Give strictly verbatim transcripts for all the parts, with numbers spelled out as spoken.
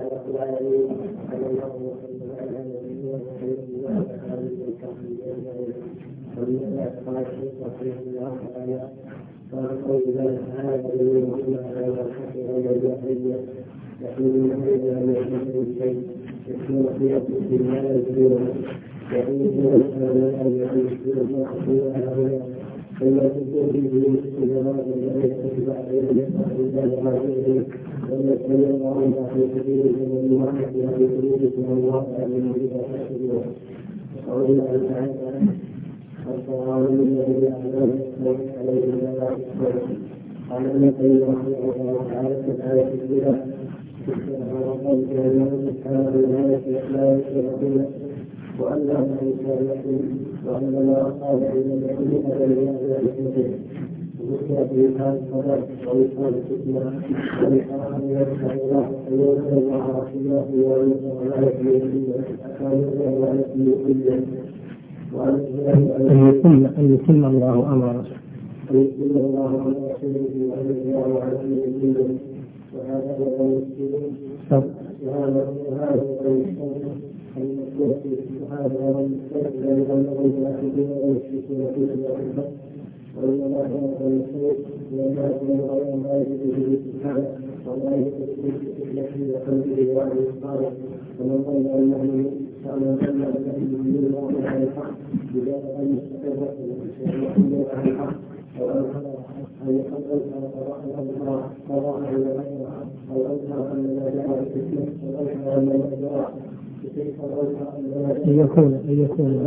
أن يتم الله أمره يكون يكون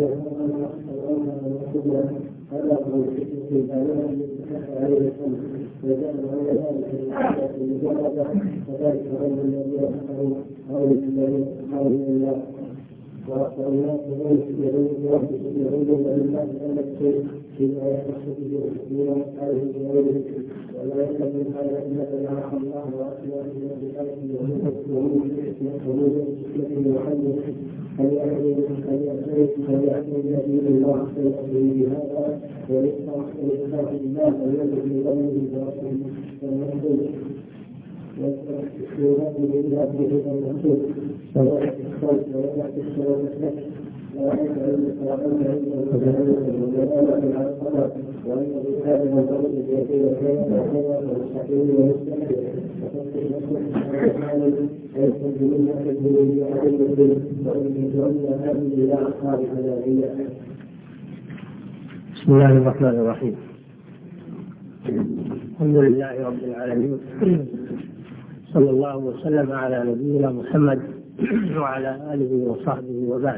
بسم الله الرحمن الرحيم. الحمد لله رب العالمين، صلى الله وسلم على نبينا محمد وعلى آله وصحبه وبعد.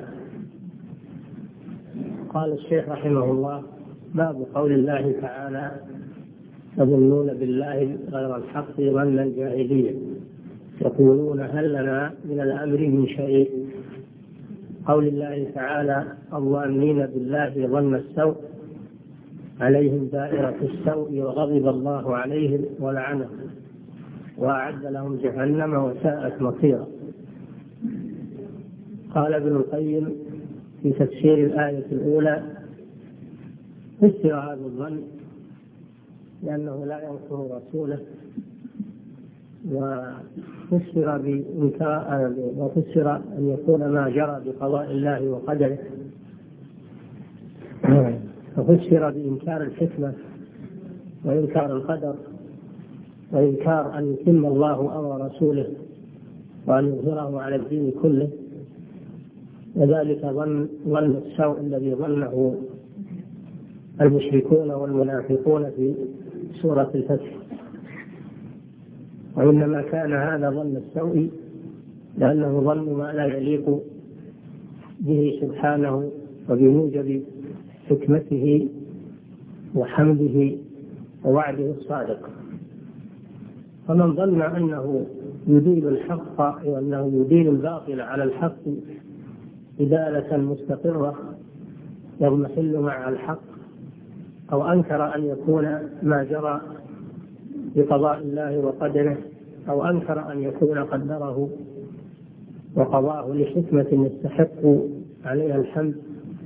قال الشيخ رحمه الله: باب قول الله تعالى: يظنون بالله غير الحق ظن الجاهلية يقولون هل لنا من الأمر من شيء. قول الله تعالى: الظانين بالله ظن السوء عليهم دائرة السوء وغضب الله عليهم ولعنهم وأعد لهم جهنم وساءت مصيرا. قال ابن القيم في تفسير الآية الأولى: فسر هذا الظن لأنه لا ينصر رسوله، وفسر بإنكار وفسر أن يكون ما جرى بقضاء الله وقدره، وفسر بإنكار الحكمة وإنكار القدر وإنكار أن يتم الله أمر رسوله وأن يظهره على الدين كله، وذلك ظن ظن السوء الذي ظنه المشركون والمنافقون في سورة الفتح. وإنما كان هذا ظن السوء لأنه ظن ما لا يليق به سبحانه وبموجب حكمته وحمده ووعده الصادق. فمن ظن أنه يدين الحق وأنه يدين الباطل على الحق إدالة مستقرة يضمحل مع الحق، أو أنكر أن يكون ما جرى بقضاء الله وقدره، أو أنكر أن يكون قدره وقضاه لحكمة يستحق عليها الحمد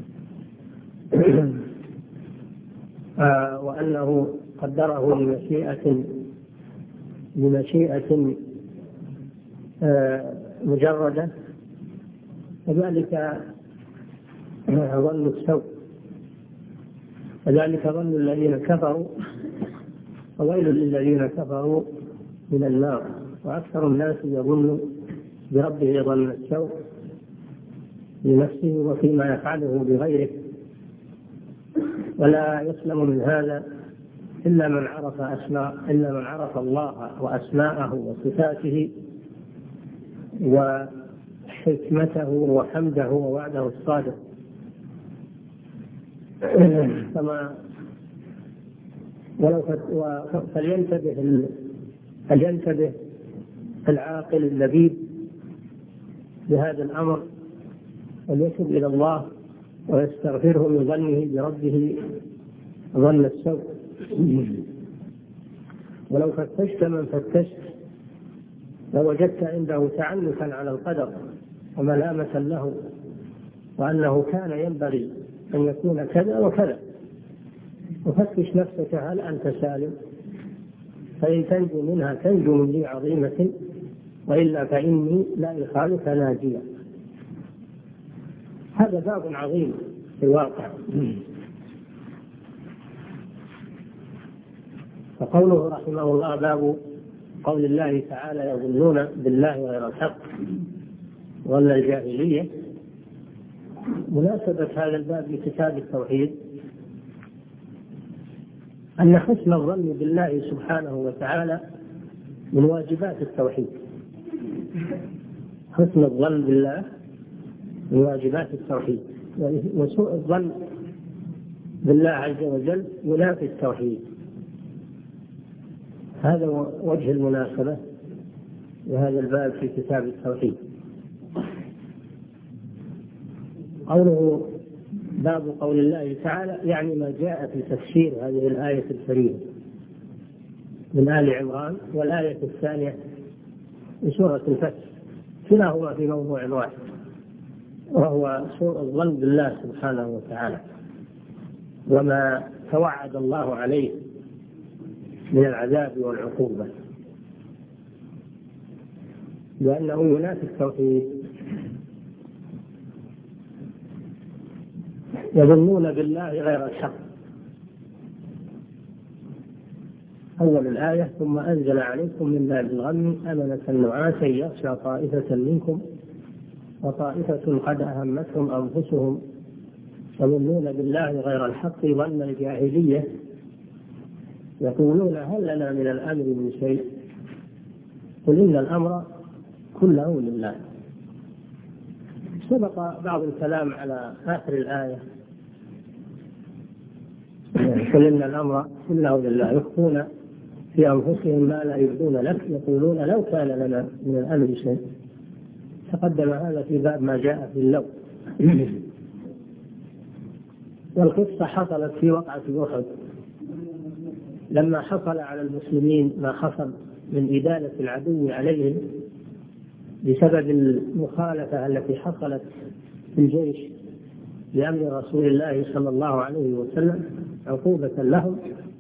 وأنه قدره لمشيئة لمشيئة مجردة، وذلك ظن السوء، وذلك ظن الذين كفروا، وويل للذين كفروا من النار. وأكثر الناس يظن بربه ظن السوء لنفسه وفيما يفعله بغيره، ولا يسلم من هذا إلا من عرف أسماء إلا من عرف الله وأسماءه وصفاته وحكمته وحمده ووعده الصادق. كما ولو فلينتبه فلينتبه العاقل اللبيب بهذا الأمر، وليتب إلى الله ويستغفره من ظنه بربه ظن السوء. ولو فتشت من فتشت لوجدت عنده تعنتا على القدر وملامة له، وأنه كان ينبغي أن يكون كذا وكذا. وفتش نفسك هل أنت سالم؟ فإن تنجو منها تنجو من لي عظيمة، وإلا فإني لا إخالك ناجيا. هذا باب عظيم في الواقع. فقوله رحمه الله باب قول الله تعالى يظنون بالله غير الحق ولا الجاهلية، مناسبة هذا الباب لكتاب التوحيد أن حسن الظن بالله سبحانه وتعالى من واجبات التوحيد. حسن الظن بالله من واجبات التوحيد، وسوء الظن بالله عز وجل ينافي التوحيد. هذا وجه المناسبة لهذا الباب في كتاب التوحيد. قوله باب قول الله تعالى يعني ما جاء في تفسير هذه الآية الكريمة من آل عمران، والآية الثانية من سورة الفتح، كلاهما في موضوع واحد، وهو سوء الظن بالله سبحانه وتعالى وما توعد الله عليه من العذاب والعقوبة، لأنه ينافي التوحيد. يظنون بالله غير الحق، أول الآية ثم أنزل عليكم من بعد الغم أمنة نعاسا يغشى طائفة منكم وطائفة قد أهمتهم أنفسهم يظنون بالله غير الحق ظن الجاهلية يقولون هل لنا من الأمر من شيء قل إن الأمر كله لله. سبق بعض الكلام على آخر الآية قل إن الأمر كله لله، يخفون في أنفسهم ما لا يبدون لك يقولون لو كان لنا من الأمر شيء. تقدم هذا في باب ما جاء في اللو. والقصة حصلت في وقعة أحد لما حصل على المسلمين ما حصل من إدالة العدو عليهم بسبب المخالفة التي حصلت في الجيش لأمر رسول الله صلى الله عليه وسلم عقوبة لهم.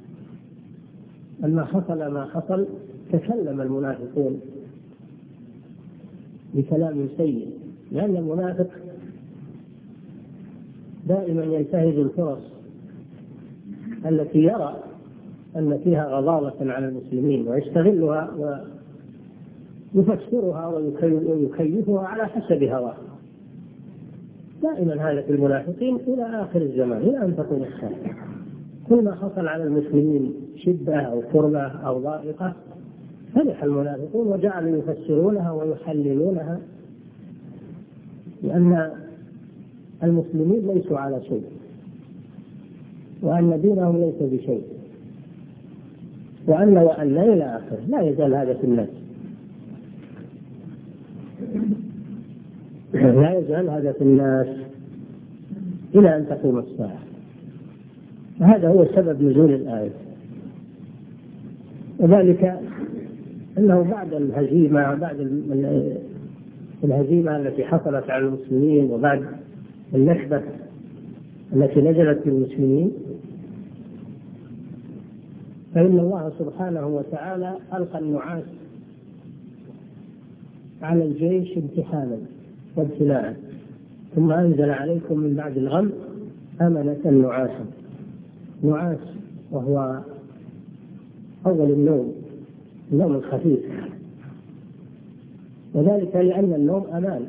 لما حصل ما حصل تكلم المنافقون بكلام سيء، لأن المنافق دائما ينتهز الفرص التي يرى أن فيها غضاضة على المسلمين ويستغلها ويفسرها ويكيفها على حسب هواه. دائما هذا في المنافقين إلى آخر الزمان إلى أن تقوم الساعة. كل ما حصل على المسلمين شدة أو كربة أو ضائقة فرح المنافقون وجعلوا يفسرونها ويحللونها، لأن المسلمين ليسوا على شيء وأن دينهم ليس بشيء وأن وأن إلى آخره. لا يزال هذا في الناس، لا يزال هذا في الناس إلى أن تقوم الساعة. وهذا هو سبب نزول الآية، وذلك أنه بعد الهزيمة بعد الهزيمة التي حصلت على المسلمين وبعد النكبة التي نزلت بالمسلمين، فإن الله سبحانه وتعالى ألقى النعاس على الجيش امتحانا وابتلاء، ثم أنزل عليكم من بعد الغم أمنة نعاسا. نعاس وهو أول النوم، النوم الخفيف، وذلك لأن النوم أمان،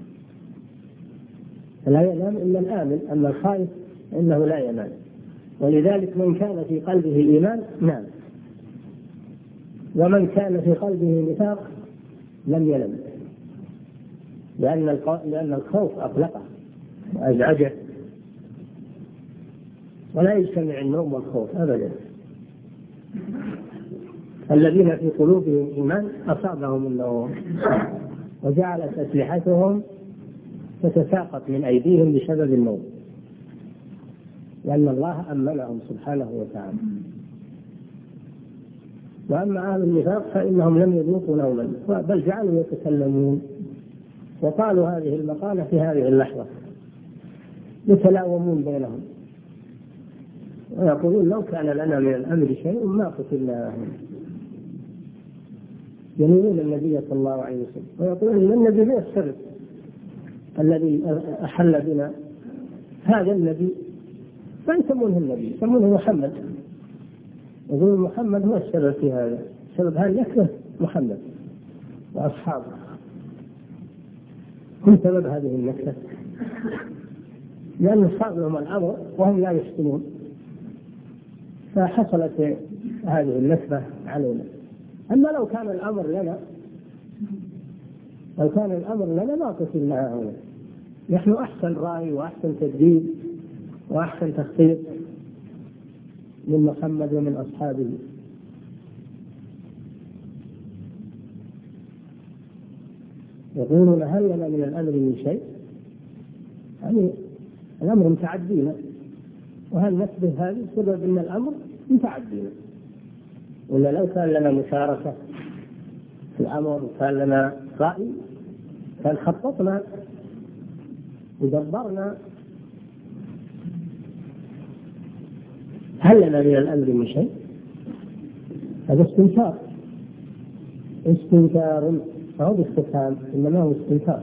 فلا ينام إلا الآمن، أما الخائف إنه لا ينام. ولذلك من كان في قلبه إيمان نام، ومن كان في قلبه نفاق لم ينم، لأن لأن الخوف أقلقه وأزعجه، ولا يجتمع النوم والخوف أبدا. الذين في قلوبهم إيمان أصابهم النوم وجعلت أسلحتهم تتساقط من أيديهم بسبب النوم، لأن الله أمنهم سبحانه وتعالى. وأما أهل النفاق فإنهم لم يذوقوا نوما، بل جعلوا يتكلمون وقالوا هذه المقالة في هذه اللحظة، يتلاومون بينهم ويقولون لو كان لنا من الأمر شيء ما قتلنا، يمينون النبي صلى الله عليه وسلم ويقولون النبي هو السبب الذي أحل بنا هذا النبي، فيسمونه النبي، يسمونه محمد، يقولون محمد هو السبب في هذا، سبب هذا النكبة محمد وأصحابه هم سبب هذه النكبة، لأن أصابهم الأمر وهم لا يشكلون، فحصلت هذه النكبة علينا. أما لو كان الأمر لنا لو كان الأمر لنا ما قتلنا هنا، نحن أحسن رأي وأحسن تدبير وأحسن تخطيط من محمد ومن أصحابه. يقولون هل لنا من الأمر من شيء؟ يعني الأمر متعدينا، وهل نسبه هذا سبب أن الأمر متعدينا، ولا لو كان لنا مشاركة في الأمر وكان لنا رأي كان خططنا ودبرنا. هل لنا من الأمر من شيء؟ هذا استنكار، استنكار أو باستفهام، إنما هو استنكار،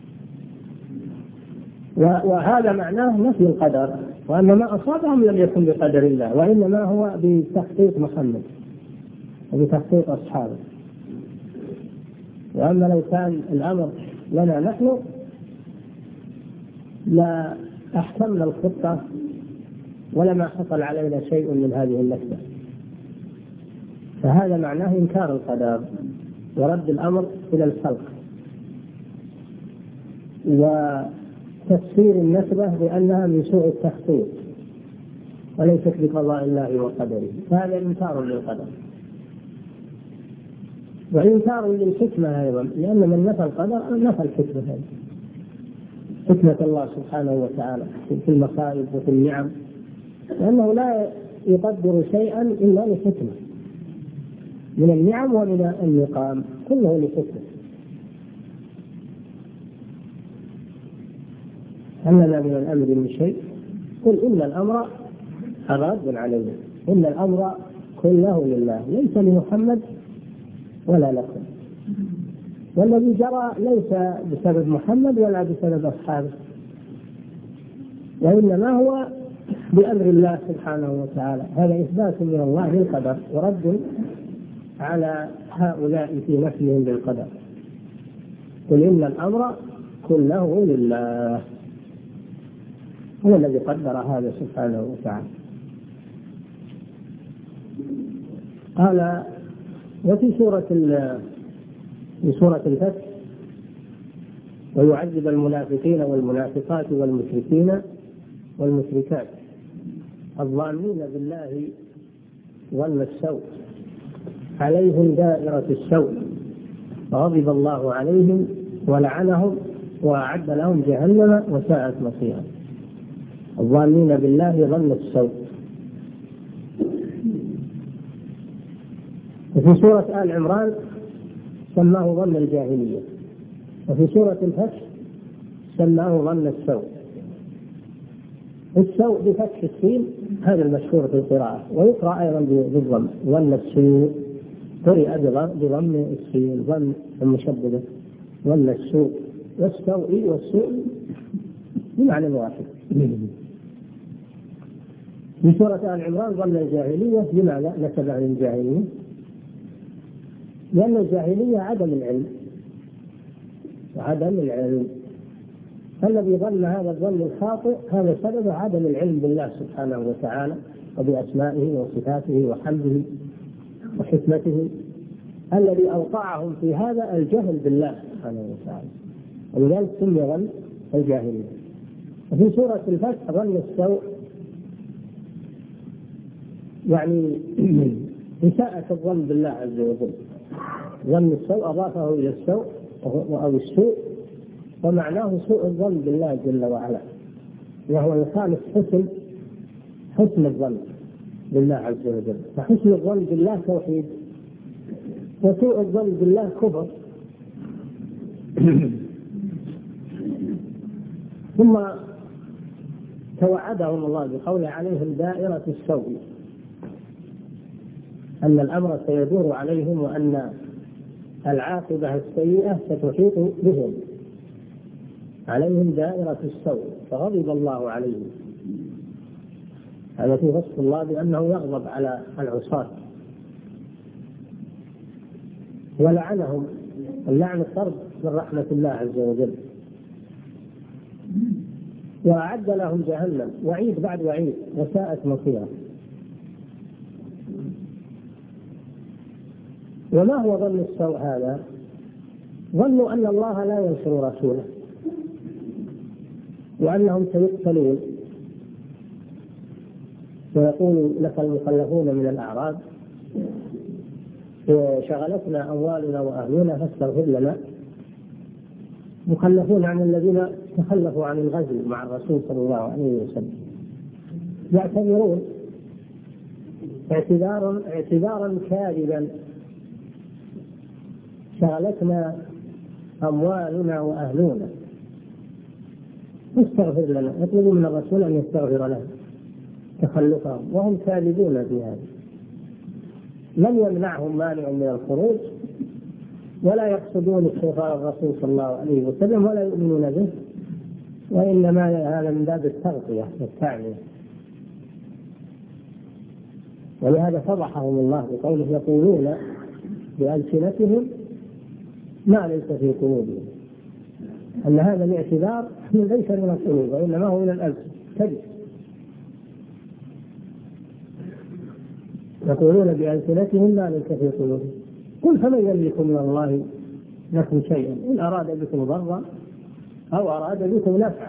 وهذا معناه نفي القدر، وأن ما أصابهم لم يكن بقدر الله، وإنما هو بتخطيط محمد وبتخطيط أصحابه. وأما لو كان الأمر لنا نحن لا أحكمنا الخطة ولما حصل علينا شيء من هذه النكبة، فهذا معناه إنكار القدر ورد الأمر إلى الخلق، وتفسير النكبة بأنها من سوء التخطيط وليست بقضاء الله وقدره، فهذا إنكار للقدر وإنكار للحكمة أيضا، لأن من نفى القدر نفى الحكمة، هذه حكمة الله سبحانه وتعالى في المصائب وفي النعم، لأنه لا يقدر شيئا إلا لحكمة، من النعم ومن النقام كله لحكمة. هل لنا من الأمر من شيء؟ قل إن الأمر راد عليه، إن الأمر كله لله ليس لمحمد ولا لكم، والذي جرى ليس بسبب محمد ولا بسبب أصحابه، وإنما هو بأمر الله سبحانه وتعالى. هذا إثبات من الله للقدر ورد على هؤلاء في نفيهم للقدر. قل إن الأمر كله لله، هو الذي قدر هذا سبحانه وتعالى. قال وفي سورة في سورة الفتح ويعذب المنافقين والمنافقات والمشركين والمشركات الظانين بالله ظن السوء عليهم دائرة السوء غضب الله عليهم ولعنهم وأعد لهم جهنم وساءت مصيرا. الظانين بالله ظن السوء. وفي سورة آل عمران سماه ظن الجاهلية، وفي سورة الفتح سماه ظن السوء. السوء بفتح السين هذا المشهور في القراءة، ويقرأ أيضا بالضم ظن السوء، قرئ بضم السين ظن المشددة ظن السوء والسوء والسوء بمعنى واحد. في سورة آل عمران ظن الجاهلية، لماذا نسبها للجاهلية؟ لأن الجاهلية عدم العلم وعدم العلم، الذي ظن هذا الظن الخاطئ هذا سبب عدم العلم بالله سبحانه وتعالى وبأسمائه وصفاته وحمده وحكمته، الذي أوقعهم في هذا الجهل بالله سبحانه وتعالى، ولذلك سمي ظن الجاهلية. وفي سورة الفتح ظن السوء يعني إساءة الظن بالله عز وجل. ظن السوء أضافه إلى السوء أو السوء، ومعناه سوء الظن بالله جل وعلا، وهو يخالف حسن حسن الظن بالله عز وجل. فحسن الظن بالله توحيد، وسوء الظن بالله كفر. ثم توعدهم الله بقوله عليهم دائرة السوء، أن الأمر سيدور عليهم وأن العاقبة السيئة ستحيط بهم، عليهم دائرة السوء، فغضب الله عليهم. هذا في وصف الله بأنه يغضب على العصاة ولعنهم، اللعن الطرد من رحمة الله عز وجل. وأعد لهم جهنم، وعيد بعد وعيد، وساءت مصيرا. وما هو ظن السوء هذا؟ ظنوا أن الله لا ينصر رسوله، وأنهم سيقتلون. ويقول لك المخلفون من الأعراب شغلتنا أموالنا وأهلنا فاستغفر لنا، مخلفون عن الذين تخلفوا عن الغزو مع الرسول صلى الله عليه وسلم، يعتذرون اعتذارا اعتذارا كاذبا، شغلتنا أموالنا وأهلنا فاستغفر لنا، يطلبوا من الرسول أن يستغفر لهم تخلفهم، وهم كاذبون في هذا. لم يمنعهم مانع من الخروج، ولا يقصدون استغفار الرسول صلى الله عليه وسلم، ولا يؤمنون به، وإنما هذا من باب التغطية والتعمية. ولهذا فضحهم الله بقوله يقولون بألسنتهم ما ليس في قلوبهم، أن هذا الاعتذار ليس من القلوب وإنما هو من الألسن كذب. يقولون بألسنتهم ما ليس في قلوبهم، قل فمن يملك من الله لكم شيئا إن أراد بكم ضرا أو أراد بكم نفعا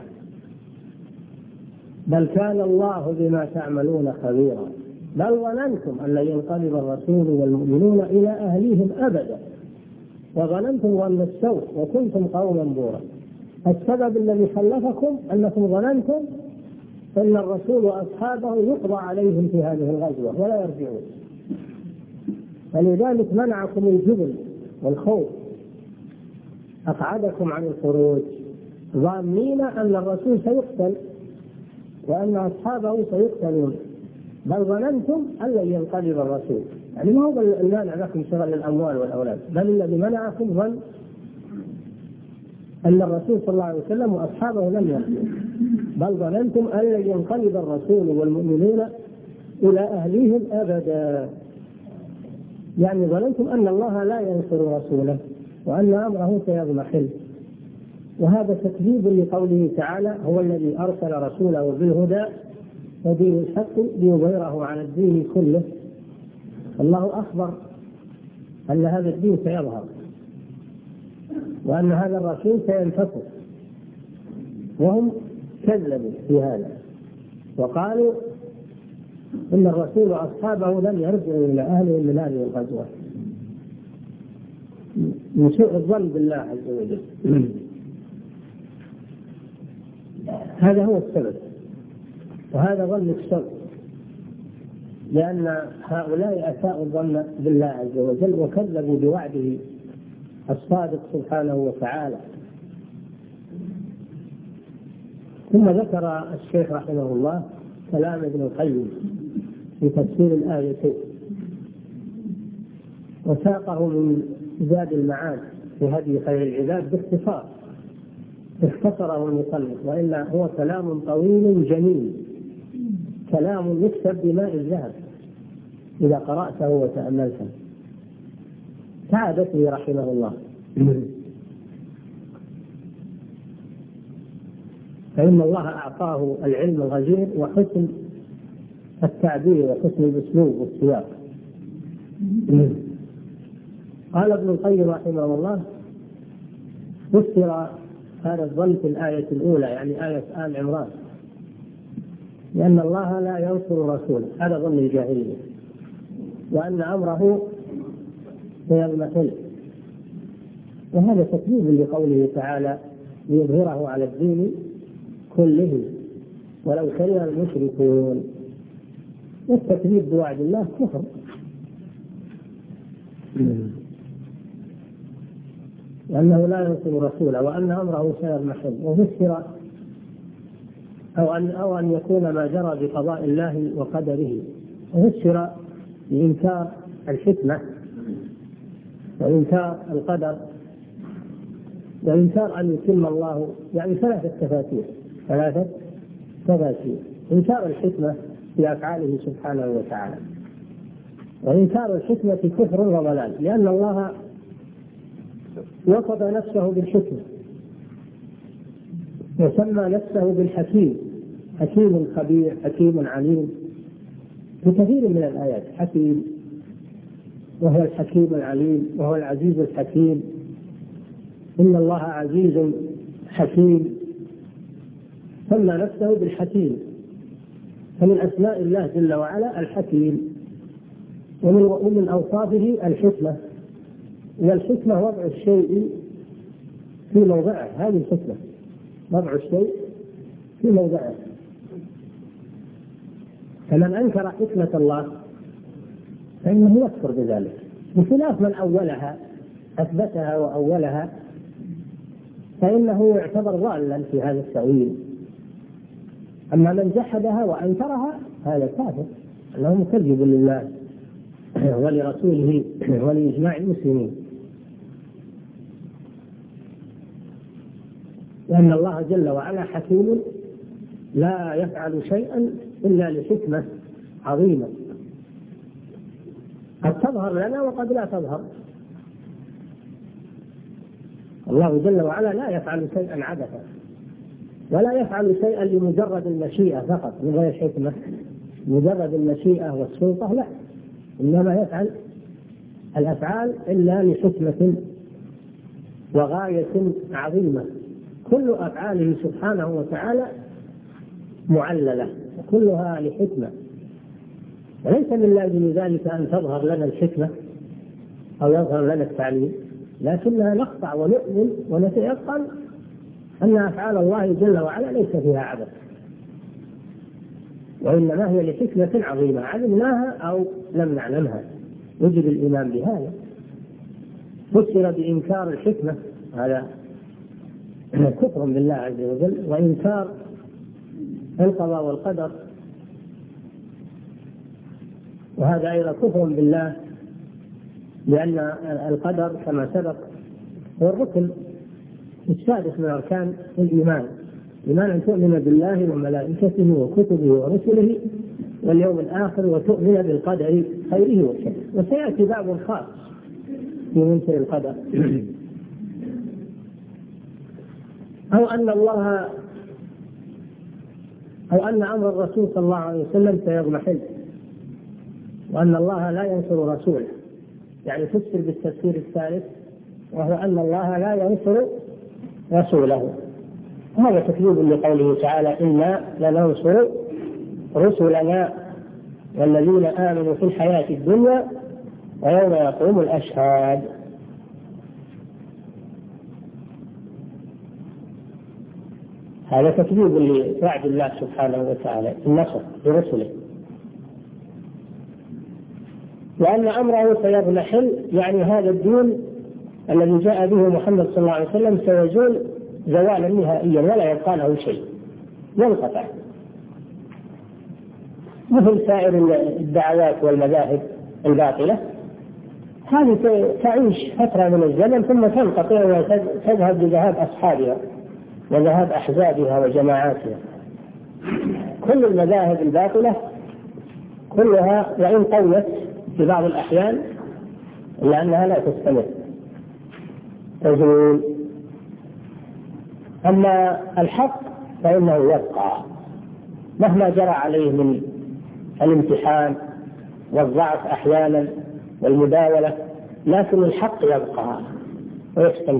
بل كان الله بما تعملون خبيرا بل ظننتم أن ينقلب الرسول والمؤمنون إلى أهليهم أبدا وظننتم ظن السوء وكنتم قوما بورا. السبب الذي خلفكم أنكم ظننتم أن الرسول وأصحابه يقضى عليهم في هذه الغزوة ولا يرجعون، فلذلك منعكم الجبن والخوف، أقعدكم عن الخروج ظانين أن الرسول سيقتل وأن أصحابه سيقتلون، بل ظننتم أن لن ينقلب الرسول. يعني ما هو المانع لكم شغل الأموال والأولاد، بل الذي منعكم ظن أن الرسول صلى الله عليه وسلم وأصحابه لم يقتلوا، بل ظننتم أن لن ينقلب الرسول والمؤمنون إلى أهليهم أبدا. يعني ظننتم أن الله لا ينصر رسوله وأن أمره سيضمحل. وهذا تكذيب لقوله تعالى هو الذي أرسل رسوله بالهدى ودين الحق ليظهره على الدين كله. الله أخبر أن هذا الدين سيظهر وأن هذا الرسول سينتصر، وهم كذبوا في هذا وقالوا إن الرسول وأصحابه لم يرجعوا إلى أهلهم من هذه الغزوة من سوء الظن بالله عز وجل. هذا هو السبب، وهذا ظن السوء، لأن هؤلاء أساءوا الظن بالله عز وجل وكذبوا بوعده الصادق سبحانه وتعالى. ثم ذكر الشيخ رحمه الله كلام ابن القيم في تفسير الآيتين وساقه من زاد المعاد في هدي خير العباد باختصار، اختصره المصنف، وإلا هو كلام طويل جميل، كلام يكتب بماء الذهب إذا قرأته وتأملته. كعادته رحمه الله، فإن الله أعطاه العلم الغزير وحسن التعبير وحسن الأسلوب والسياق. قال ابن القيم رحمه الله: فسر هذا الظن في الآية الأولى، يعني آية آل عمران، لأن الله لا ينصر رسوله، هذا ظن الجاهلية، وأن أمره سيضمحل، وهذا تكذيب لقوله تعالى: ليظهره على الدين كله ولو كره المشركون. والتكذيب بوعد الله كفر، لأنه لا ينصر رسوله وأن أمره سيضمحل. وفسر أو أن أو أن يكون ما جرى بقضاء الله وقدره، وفسر بإنكار الحكمة وإنكار القدر وإنكار أن يتم الله، يعني ثلاثة تفاسير ثلاثة تفاسير: إنكار الحكمة في أفعاله سبحانه وتعالى، وإنكار الحكمة كفر وضلال، لأن الله وصف نفسه بالحكمة وسمى نفسه بالحكيم، حكيم خبير حكيم عليم في كثير من الآيات، حكيم وهو الحكيم العليم وهو العزيز الحكيم. إن الله عزيز حكيم، سمى نفسه بالحكيم، فمن أسماء الله جل وعلا الحكيم، ومن أوصافه الحكمة، والحكمة وضع الشيء في موضعه، هذه الحكمة وضع الشيء في موضعه. فمن أنكر حكمة الله فإنه يكفر بذلك، بخلاف من أولها أثبتها وأولها، فإنه يعتبر ضالا في هذا التأويل. أما من جحدها وأنكرها هذا كافر، أنه مكذب لله ولرسوله ولإجماع المسلمين، لأن الله جل وعلا حكيم لا يفعل شيئا إلا لحكمة عظيمة قد تظهر لنا وقد لا تظهر. الله جل وعلا لا يفعل شيئا عبثا، ولا يفعل شيئا لمجرد المشيئة فقط من غير حكمة، مجرد المشيئة والسلطة لا، إنما يفعل الأفعال إلا لحكمة وغاية عظيمة. كل أفعاله سبحانه وتعالى معللة وكلها لحكمة، وليس من لازم ذلك أن تظهر لنا الحكمة أو يظهر لنا التعليم، لكنها نخضع ونؤمن ونتيقن أن أفعال الله جل وعلا ليس فيها عبث، وإنما هي لحكمة عظيمة علمناها أو لم نعلمها، يجب الإيمان بهذا. فسر بإنكار الحكمة، هذا كفر بالله عز وجل، وإنكار القضاء والقدر، وهذا أيضا كفر بالله، لأن القدر كما سبق هو الركن السادس من أركان الإيمان، إيمان أن تؤمن بالله وملائكته وكتبه ورسله واليوم الآخر، وتؤمن بالقدر خيره وشره. وسيأتي باب خاص في منكر القدر، أو أن الله أو أن أمر الرسول صلى الله عليه وسلم سيضمحل، وأن الله لا ينصر رسوله، يعني تفسر بالتفسير الثالث، وهو أن الله لا ينصر رسوله. هذا تكذيب لقوله تعالى: إنا لننصر رسلنا والذين آمنوا في الحياة الدنيا ويوم يقوم الأشهاد. هذا تكذيب لوعد الله سبحانه وتعالى النصر لرسله. وأن أمره سيضمحل، يعني هذا الدين الذي جاء به محمد صلى الله عليه وسلم سيزول زوالا نهائيا ولا يبقى له شيء، ينقطع، مثل سائر الدعوات والمذاهب الباطلة هذه تعيش فترة من الزمن ثم تنقطع وتذهب بذهاب أصحابها وذهاب أحزابها وجماعاتها. كل المذاهب الباطلة كلها وإن قوت في بعض الأحيان إلا أنها لا تستمر، تزول. أما الحق فإنه يبقى مهما جرى عليه من الامتحان والضعف أحيانا والمداولة، لكن الحق يبقى ويستمر.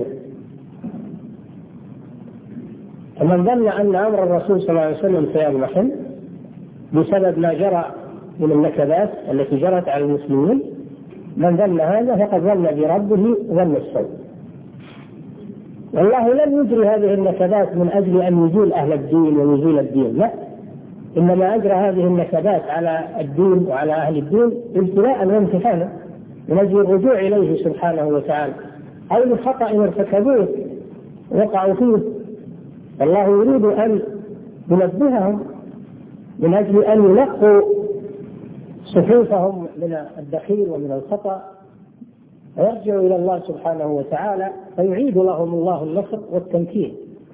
فمن ظن أن أمر الرسول صلى الله عليه وسلم سيضمحل بسبب ما جرى من النكبات التي جرت على المسلمين، من ظن هذا فقد ظن بربه ظن السوء. والله لم يجري هذه النكبات من أجل أن يزيل أهل الدين ويزيل الدين، لا، إنما أجرى هذه النكبات على الدين وعلى أهل الدين ابتلاء وامتحانا من أجل الرجوع إليه سبحانه وتعالى، أو لخطأ ارتكبوه وقعوا فيه. الله يريد أن ينبههم من أجل أن ينقوا صفوفهم من الدخيل ومن الخطأ ويرجعوا إلى الله سبحانه وتعالى فيعيد لهم الله النصر والتمكين.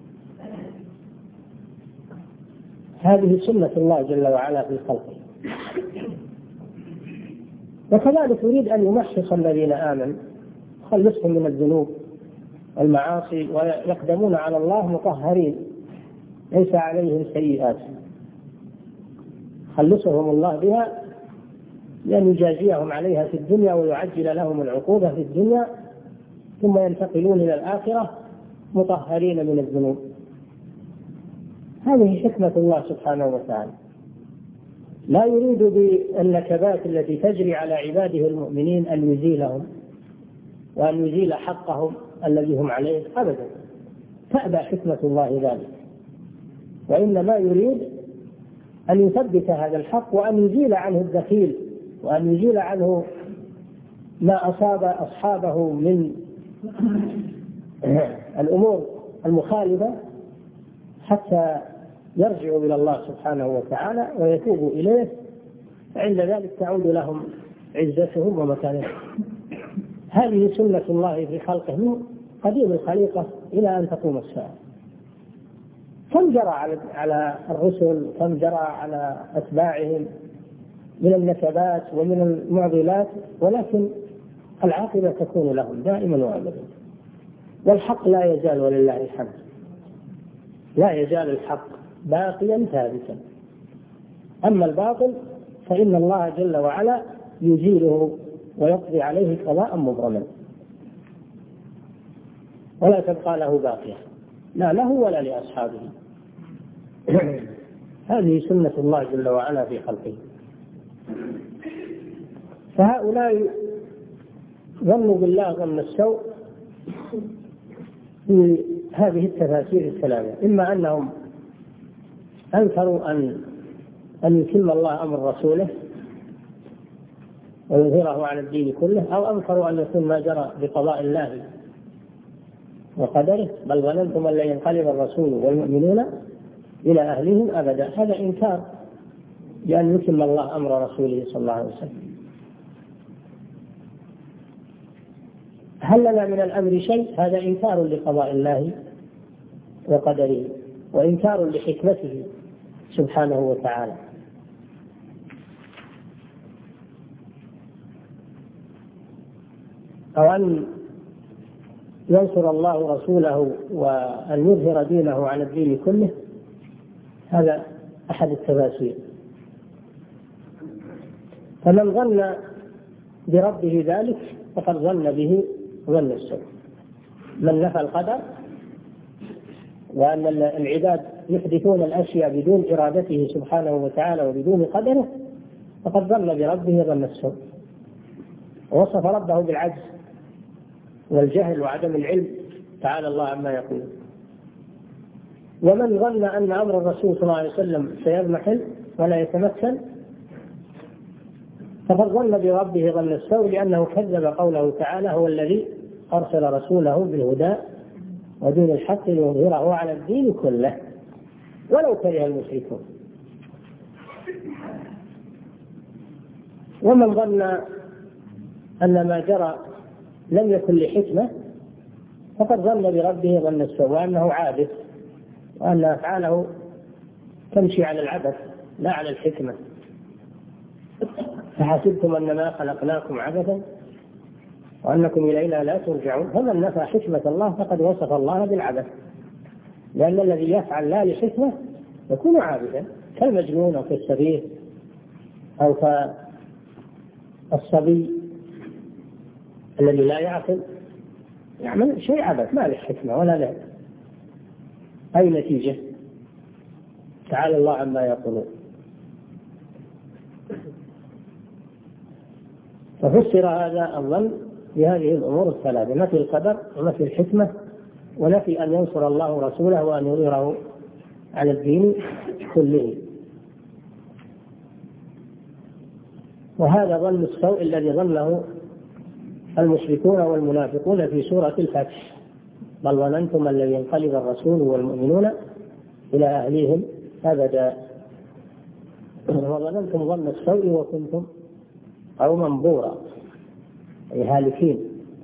هذه سنة الله جل وعلا في خلقه. وكذلك يريد أن يمحص الذين آمنوا يخلصهم من الذنوب والمعاصي ويقدمون على الله مطهرين ليس عليهم سيئات، خلصهم الله بها لأن يجازيهم عليها في الدنيا ويعجل لهم العقوبة في الدنيا، ثم ينتقلون إلى الآخرة مطهرين من الذنوب. هذه حكمة الله سبحانه وتعالى. لا يريد بالنكبات التي تجري على عباده المؤمنين أن يزيلهم وأن يزيل حقهم الذي هم عليه أبدا، تأبى حكمة الله ذلك، وإنما يريد أن يثبت هذا الحق وأن يزيل عنه الدخيل وأن يزيل عنه ما أصاب أصحابه من الأمور المخالفة حتى يرجعوا إلى الله سبحانه وتعالى ويتوبوا إليه، فعند ذلك تعود لهم عزتهم ومكانتهم. هذه سنة الله في خلقه من قديم الخليقة إلى أن تقوم الساعة. كم جرى على الرسل، كم جرى على أتباعهم من النكبات ومن المعضلات، ولكن العاقبة تكون لهم دائما وأبدا، والحق لا يزال ولله الحمد، لا يزال الحق باقيا ثابتا. أما الباطل فإن الله جل وعلا يزيله ويقضي عليه قضاء مبرما ولا تبقى له باقية، لا له ولا لأصحابه. هذه سنة الله جل وعلا في خلقه. فهؤلاء ظنوا بالله ظن السوء في هذه التفاسير الثلاثة، إما أنهم أنكروا أن أن يتم الله أمر رسوله ويظهره على الدين كله، أو أنكروا أن يكون ما جرى بقضاء الله وقدره، بل ظننتم أن لا ينقلب الرسول والمؤمنون إلى أهلهم أبدا. هذا إنكار بأن يتم الله أمر رسوله صلى الله عليه وسلم. هل لنا من الأمر شيء؟ هذا إنكار لقضاء الله وقدره وإنكار لحكمته سبحانه وتعالى. أو أن ينصر الله رسوله وأن يظهر دينه على الدين كله، هذا أحد التفاسير. فمن ظن بربه ذلك فقد ظن به ظن السوء. من نفى القدر وأن العباد يحدثون الأشياء بدون إرادته سبحانه وتعالى وبدون قدره فقد ظن بربه ظن السوء، ووصف ربه بالعجز والجهل وعدم العلم تعالى الله عما يقول. ومن ظن أن أمر الرسول صلى الله عليه وسلم سيضمحل ولا يتمكن فقد ظن بربه ظن السوء، لأنه كذب قوله تعالى: هو الذي أرسل رسوله بالهدى ودين الحق ليظهره على الدين كله ولو كره المشركون. ومن ظن أن ما جرى لم يكن لحكمة فقد ظن بربه ظن السوء، وأنه عابث، وأن أفعاله تمشي على العبث لا على الحكمة. فحسبتم أنما خلقناكم عبثا وأنكم إلينا لا ترجعون. فمن نفى حكمة الله فقد وصف الله بالعبث، لأن الذي يفعل لا لحكمة يكون عابثا، كالمجنون أو كالسفيه أو كالصبي الذي لا يعقل، يعمل شيء عبث ما له حكمة ولا له أي نتيجة. تعالى الله عما يقولون. ففسر هذا الظن بهذه الأمور الثلاثة: نفي القدر، ونفي الحكمة، ونفي أن ينصر الله رسوله وأن يظهره على الدين كله. وهذا ظن السوء الذي ظنه المشركون والمنافقون في سورة الفتح: بل ظننتم أن لن ينقلب الرسول والمؤمنون إلى أهليهم أبدا، وظننتم ظن السوء وكنتم قوما بورا، أي هالكين.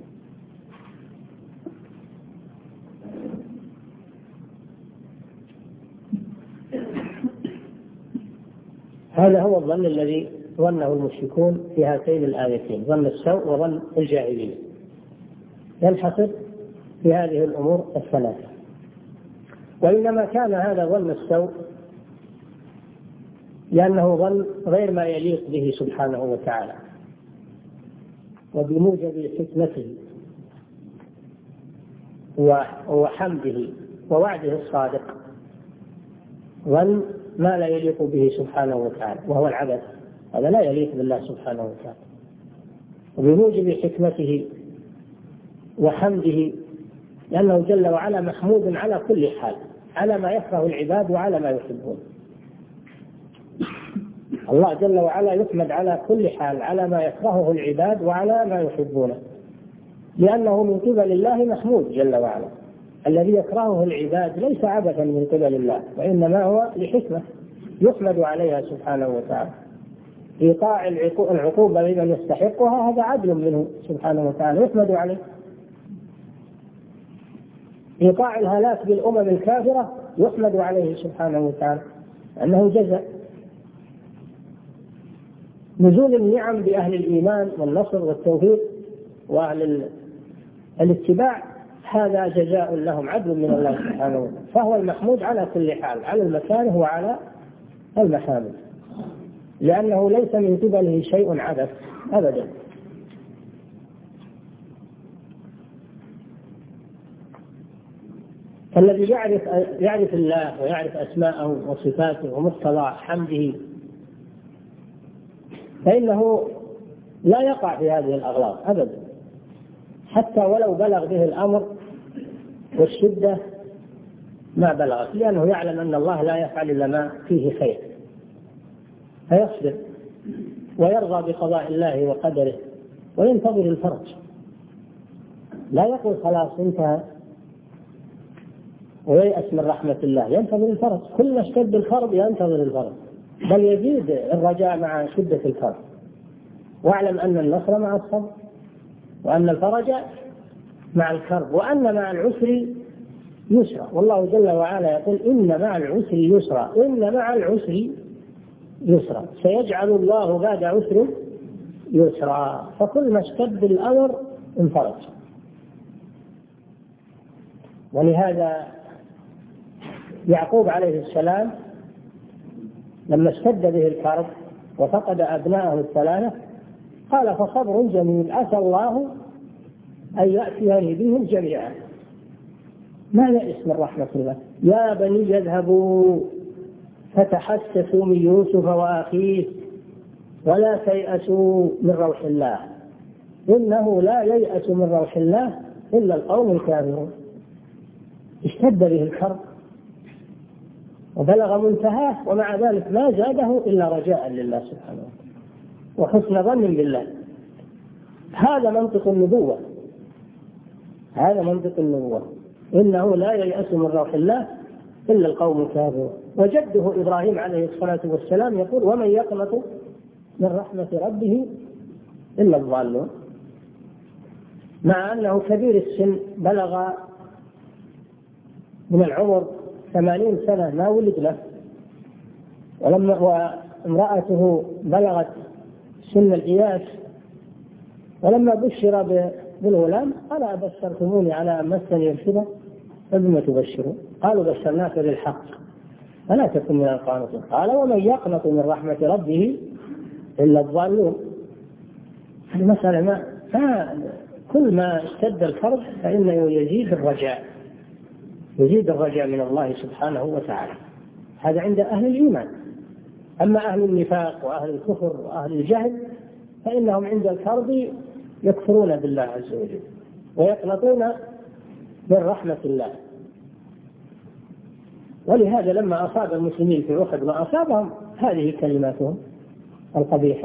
هذا هو الظن الذي ظنه المشركون في هاتين الآيتين: ظن السوء وظن الجاهلية، ينحصر في هذه الأمور الثلاثة. وإنما كان هذا ظن السوء لأنه ظن غير ما يليق به سبحانه وتعالى، وبموجب حكمته وحمده ووعده الصادق ظن ما لا يليق به سبحانه وتعالى، وهو العبث. هذا لا يليق بالله سبحانه وتعالى. وبموجب حكمته وحمده، لأنه جل وعلا محمود على كل حال، على ما يكره العباد وعلى ما يحبون. الله جل وعلا يحمد على كل حال، على ما يكرهه العباد وعلى ما يحبونه، لأنه من قبل الله محمود جل وعلا. الذي يكرهه العباد ليس عبثا من قبل الله، وإنما هو لحكمة يحمد عليها سبحانه وتعالى. إيقاع العقوبة لمن يستحقها هذا عدل منه سبحانه وتعالى يحمد عليه. إيقاع الهلاك بالأمم الكافرة يحمد عليه سبحانه وتعالى أنه جزاء. نزول النعم بأهل الإيمان والنصر والتوفيق وأهل الاتباع هذا جزاء لهم، عدل من الله سبحانه وتعالى. فهو المحمود على كل حال، على المكاره وعلى المحامد، لأنه ليس من قبله شيء عبث أبدا. فالذي يعرف يعرف الله ويعرف أسماءه وصفاته ومقتضى حمده فإنه لا يقع في هذه الأغلاط أبدا، حتى ولو بلغ به الأمر والشدة ما بلغت، لأنه يعلم أن الله لا يفعل إلا ما فيه خير، فيصبر ويرضى بقضاء الله وقدره وينتظر الفرج. لا يقول خلاص انتهى وييأس من رحمة الله، ينتظر الفرج. كل ما اشتد الكرب ينتظر الفرج، بل يزيد الرجاء مع شدة الكرب. واعلم أن النصر مع الصبر، وأن الفرج مع الكرب، وأن مع العسر يسرا. والله جل وعلا يقول: إن مع العسر يسرا، إن مع العسر يسرا، سيجعل الله بعد عسر يسرا. فكل ما اشتد الأمر انفرج. ولهذا يعقوب عليه السلام لما اشتد به الكرب وفقد أبناءه الثلاثة قال: فصبر جميل، عسى الله أن يأتيني بهم جميعا. ما يئس من رحمة الله. يا بني يذهبوا فتحسسوا من يوسف وأخيه ولا تيأسوا من روح الله إنه لا ييأس من روح الله إلا القوم الكافرون. اشتد به الكرب وبلغ منتهاه، ومع ذلك ما زاده إلا رجاء لله سبحانه وحسن ظن بالله. هذا منطق النبوة، هذا منطق النبوة، إنه لا ييأس من روح الله إلا القوم الكافرون. وجده إبراهيم عليه الصلاة والسلام يقول: ومن يقنط من رحمة ربه إلا الضالون. مع أنه كبير السن، بلغ من العمر ثمانين سنة ما ولد له، ولما وامرأته بلغت سن الإياس، ولما بشر بالغلام قال أبشرتموني على أن مسني الكبر فبما تبشرون؟ قالوا بشرناك بالحق فلا تكن من القانطين. قال ومن يقنط من رحمة ربه إلا الضالون. المسألة ما كل ما اشتد الكرب فإنه يزيد الرجاء، يزيد الرجاء من الله سبحانه وتعالى. هذا عند أهل الإيمان. أما أهل النفاق وأهل الكفر وأهل الجهل فإنهم عند الكرب يكفرون بالله عز وجل ويقنطون من رحمة الله. ولهذا لما أصاب المسلمين في أحد ما أصابهم هذه كلماتهم القبيحة.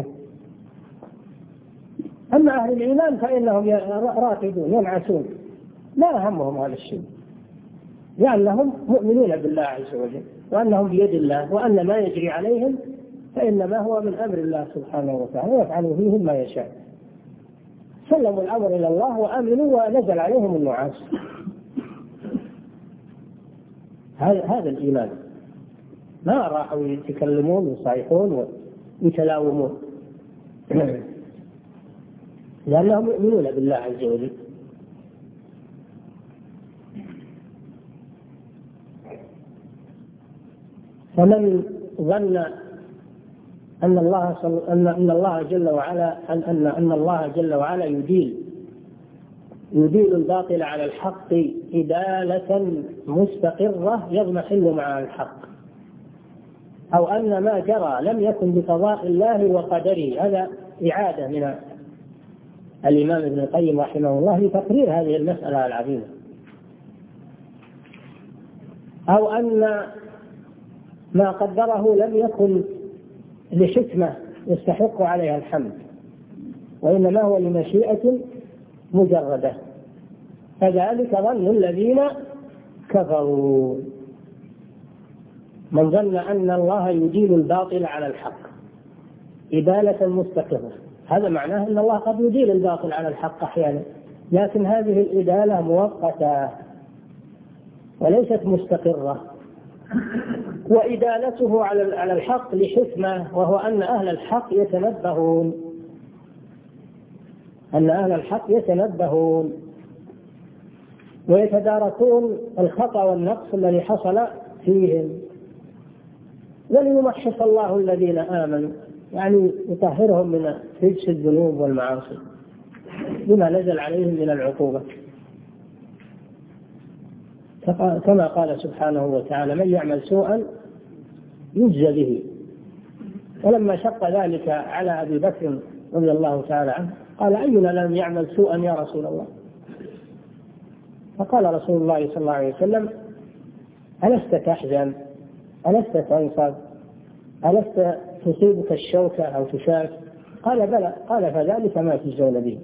أما أهل الإيمان فإنهم راقدون ينعسون، لا همهم هذا الشيء، لأنهم مؤمنون بالله عز وجل وأنهم بيد الله، وأن ما يجري عليهم فإنما هو من أمر الله سبحانه وتعالى ويفعل فيهم ما يشاء. سلموا الأمر إلى الله وآمنوا ونزل عليهم النعاس. هذا الإيمان. ما راحوا يتكلمون ويصيحون ويتلاومون لأنهم يؤمنون بالله عز وجل. فمن ظن أن الله أن أن الله جل وعلا أن أن أن الله جل وعلا يديل يديل الباطل على الحق إدالة مستقرة يضمحل مع الحق، أو أن ما جرى لم يكن بقضاء الله وقدره، هذا إعادة من الإمام ابن القيم رحمه الله لتقرير هذه المسألة العظيمة، أو أن ما قدره لم يكن لحكمة يستحق عليها الحمد، وإنما هو لمشيئة مجردة. فذلك ظن الذين كفروا. من ظن أن الله يديل الباطل على الحق إدالة مستقرة، هذا معناه أن الله قد يديل الباطل على الحق أحيانا، لكن هذه الإدالة مؤقتة وليست مستقرة، وإدالته على الحق لحكمة، وهو أن أهل الحق يتنبهون أن أهل الحق يتنبهون ويتداركون الخطأ والنقص الذي حصل فيهم، وليمحص الله الذين آمنوا، يعني يطهرهم من رجس الذنوب والمعاصي بما نزل عليهم من العقوبة، كما قال سبحانه وتعالى من يعمل سوءا يجزى به. ولما شق ذلك على أبي بكر رضي الله تعالى عنه قال أينا لم يعمل سوءا يا رسول الله؟ فقال رسول الله صلى الله عليه وسلم ألست تحزن؟ ألست تنصب؟ ألست تصيبك الشوكة أو تشاك؟ قال بلى. قال فذلك ما تجزون به.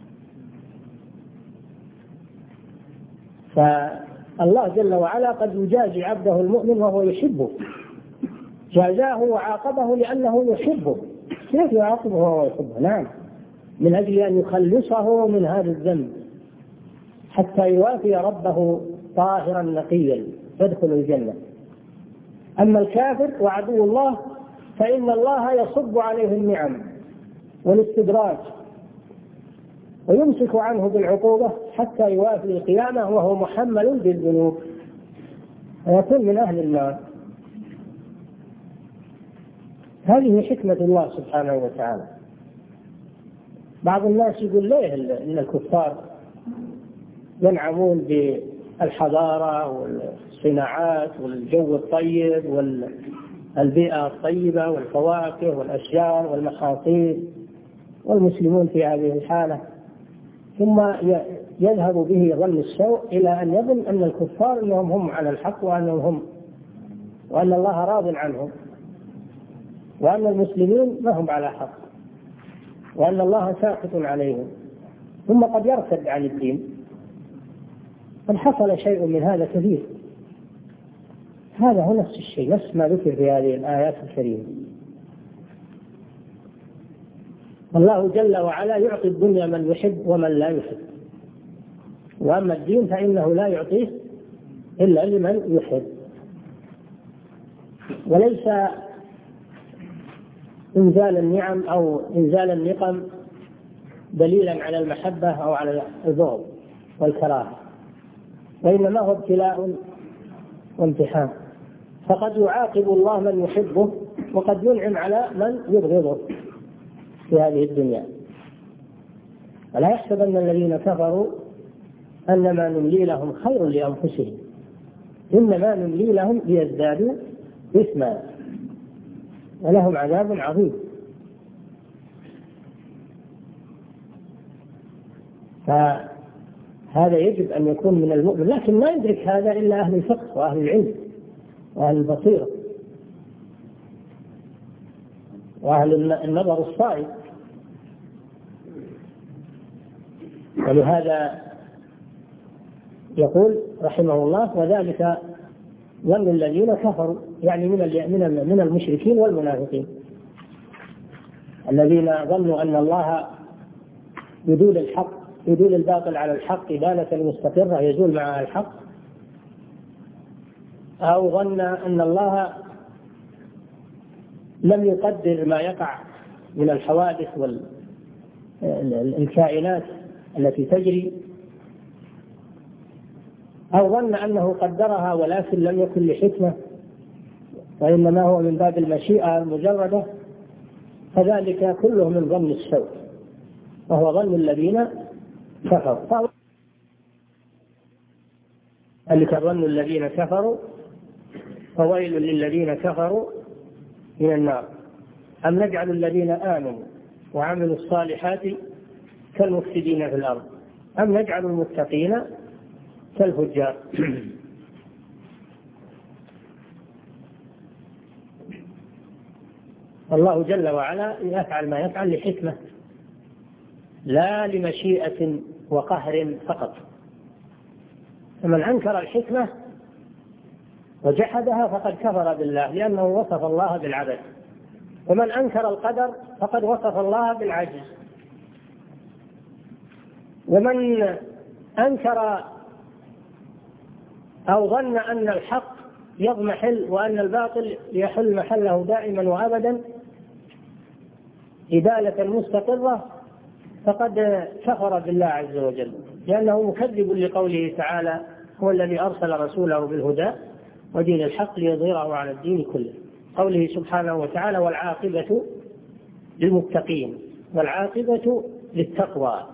فالله جل وعلا قد يجازي عبده المؤمن وهو يحبه، جازاه وعاقبه لأنه يحبه. كيف يعاقبه وهو يحبه؟ نعم، من أجل أن يخلصه من هذا الذنب حتى يوافي ربه طاهرا نقيا يدخل الجنة. أما الكافر وعدو الله فإن الله يصب عليه النعم والاستدراج ويمسك عنه بالعقوبة حتى يوافي القيامة وهو محمل بالذنوب ويكون من أهل النار. هذه حكمة الله سبحانه وتعالى. بعض الناس يقول ليه إن الكفار ينعمون بالحضارة والصناعات والجو الطيب والبيئة الطيبة والفواكه والأشجار والمحاصيل، والمسلمون في هذه الحالة، ثم يذهب به ظن السوء إلى أن يظن أن الكفار أنهم هم على الحق وأنهم هم وأن الله راض عنهم، وأن المسلمين ما هم على حق، وأن الله ساخط عليهم، ثم قد يرتد عن الدين. قد حصل شيء من هذا كثير. هذا هو نفس الشيء، نفس ما ذكر في هذه الآيات الكريمة. الله جل وعلا يعطي الدنيا من يحب ومن لا يحب، وأما الدين فإنه لا يعطيه إلا لمن يحب. وليس إنزال النعم أو إنزال النقم دليلا على المحبة أو على البغض والكراهة، وإنما هو ابتلاء وامتحان. فقد يعاقب الله من يحبه وقد ينعم على من يبغضه في هذه الدنيا. ولا يحسبن الذين كفروا أنما نملي لهم خير لأنفسهم إنما نملي لهم ليزدادوا إثما ولهم عذاب عظيم. فهذا يجب أن يكون من المؤمن، لكن ما يدرك هذا إلا أهل الفقه وأهل العلم وأهل البصيرة وأهل النظر الصائب. ولهذا يقول رحمه الله: وذلك ظن الذين كفروا، يعني من من المشركين والمنافقين الذين ظنوا أن الله يدول الحق يدول الباطل على الحق دالة مستقرة يزول معها الحق، أو ظن أن الله لم يقدر ما يقع من الحوادث والكائنات التي تجري، أو ظن أنه قدرها ولكن لم يكن لحكمة وإنما هو من باب المشيئة المجردة، فذلك كله من ظن السوء وهو ظن الذين كفروا. ذلك ظن الذين كفروا فويل للذين كفروا من النار. أم نجعل الذين آمنوا وعملوا الصالحات كالمفسدين في الأرض أم نجعل المتقين كالفجار. الله جل وعلا يفعل ما يفعل لحكمة لا لمشيئة وقهر فقط. فمن أنكر الحكمة وجحدها فقد كفر بالله لأنه وصف الله بالعبث، ومن أنكر القدر فقد وصف الله بالعجز، ومن أنكر أو ظن أن الحق يضمحل وأن الباطل يحل محله دائما وأبدا إدالة مستقرة فقد كفر بالله عز وجل، لأنه مكذب لقوله تعالى: هو الذي أرسل رسوله بالهدى ودين الحق ليظهره على الدين كله. قوله سبحانه وتعالى: والعاقبة للمتقين، والعاقبة للتقوى.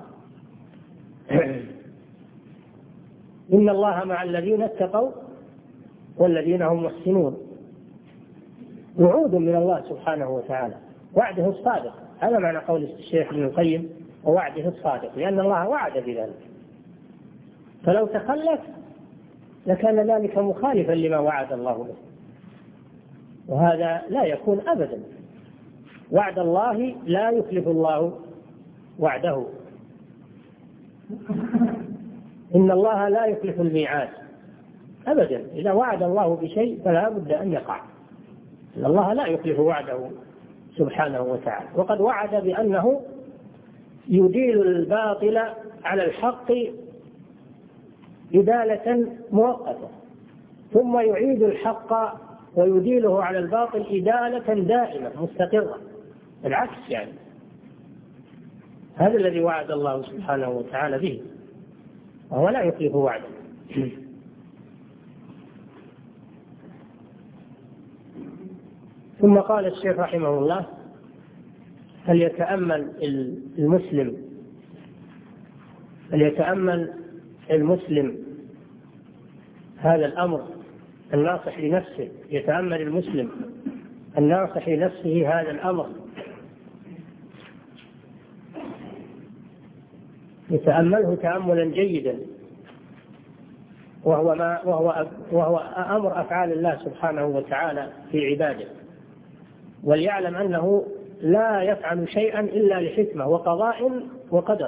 إن الله مع الذين اتقوا والذين هم محسنون. وعود من الله سبحانه وتعالى، وعده الصادق. هذا معنى قول الشيخ ابن القيم: ووعده الصادق، لأن الله وعد بذلك، فلو تخلف لكان ذلك مخالفا لما وعد الله به، وهذا لا يكون أبدا. وعد الله لا يخلف الله وعده، إن الله لا يخلف الميعاد أبدا. إذا وعد الله بشيء فلا بد أن يقع، إن الله لا يخلف وعده سبحانه وتعالى. وقد وعد بأنه يديل الباطل على الحق إدالة مؤقتة، ثم يعيد الحق ويديله على الباطل إدالة دائمة مستقرة، العكس يعني. هذا الذي وعد الله سبحانه وتعالى به، وهو لا يخلف وعده. ثم قال الشيخ رحمه الله: فليتأمل المسلم فليتأمل المسلم هذا الأمر الناصح لنفسه، يتأمل المسلم الناصح لنفسه هذا الأمر، يتأمله تأملا جيدا، وهو ما وهو وهو أمر أفعال الله سبحانه وتعالى في عباده، وليعلم أنه لا يفعل شيئا إلا لحكمة وقضاء وقدر.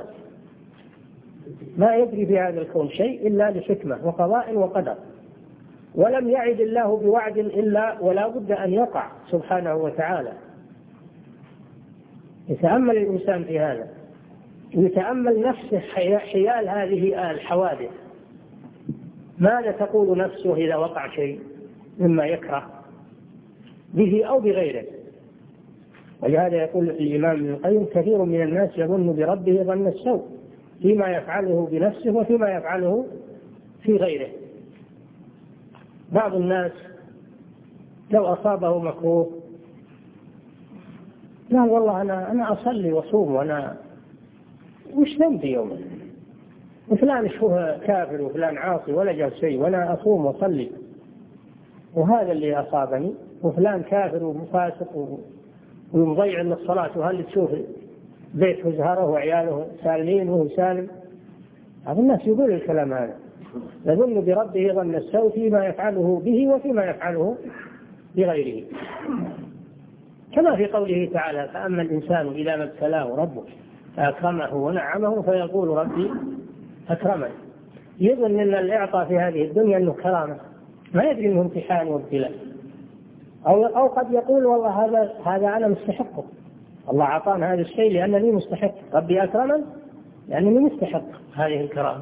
ما يجري في هذا الكون شيء إلا لحكمة وقضاء وقدر، ولم يعد الله بوعد إلا ولا بد أن يقع سبحانه وتعالى. يتأمل الإنسان في هذا، يتأمل نفسه حيال هذه الحوادث، ماذا تقول نفسه إذا وقع شيء مما يكره به أو بغيره. ولهذا يقول الإمام ابن القيم: كثير من الناس يظن بربه ظن السوء فيما يفعله بنفسه وفيما يفعله في غيره. بعض الناس لو أصابه مكروه لا والله أنا أنا أصلي وأصوم وأنا وش ذنبي يوم، وفلان شوه كافر وفلان عاصي ولا جاب شيء وأنا أصوم وأصلي، وهذا اللي أصابني، وفلان كافر ومفاسق ومضيع للصلاة، وهل تشوف بيته زهره وعياله سالمين وهو سالم. هذا الناس يقول الكلام هذا، يظن بربه ظن السوء فيما يفعله به وفيما يفعله بغيره. كما في قوله تعالى: فأما الإنسان إذا ما ابتلاه ربه فأكرمه ونعمه فيقول ربي أكرمن. يظن أن الإعطاء في هذه الدنيا أنه كرامة، ما يدري أنه امتحان وابتلاء. أو, أو قد يقول والله هذا هذا أنا مستحقه، الله أعطانا هذا الشيء لأنني مستحق، ربي أكرمن لأنني مستحق هذه الكرامة.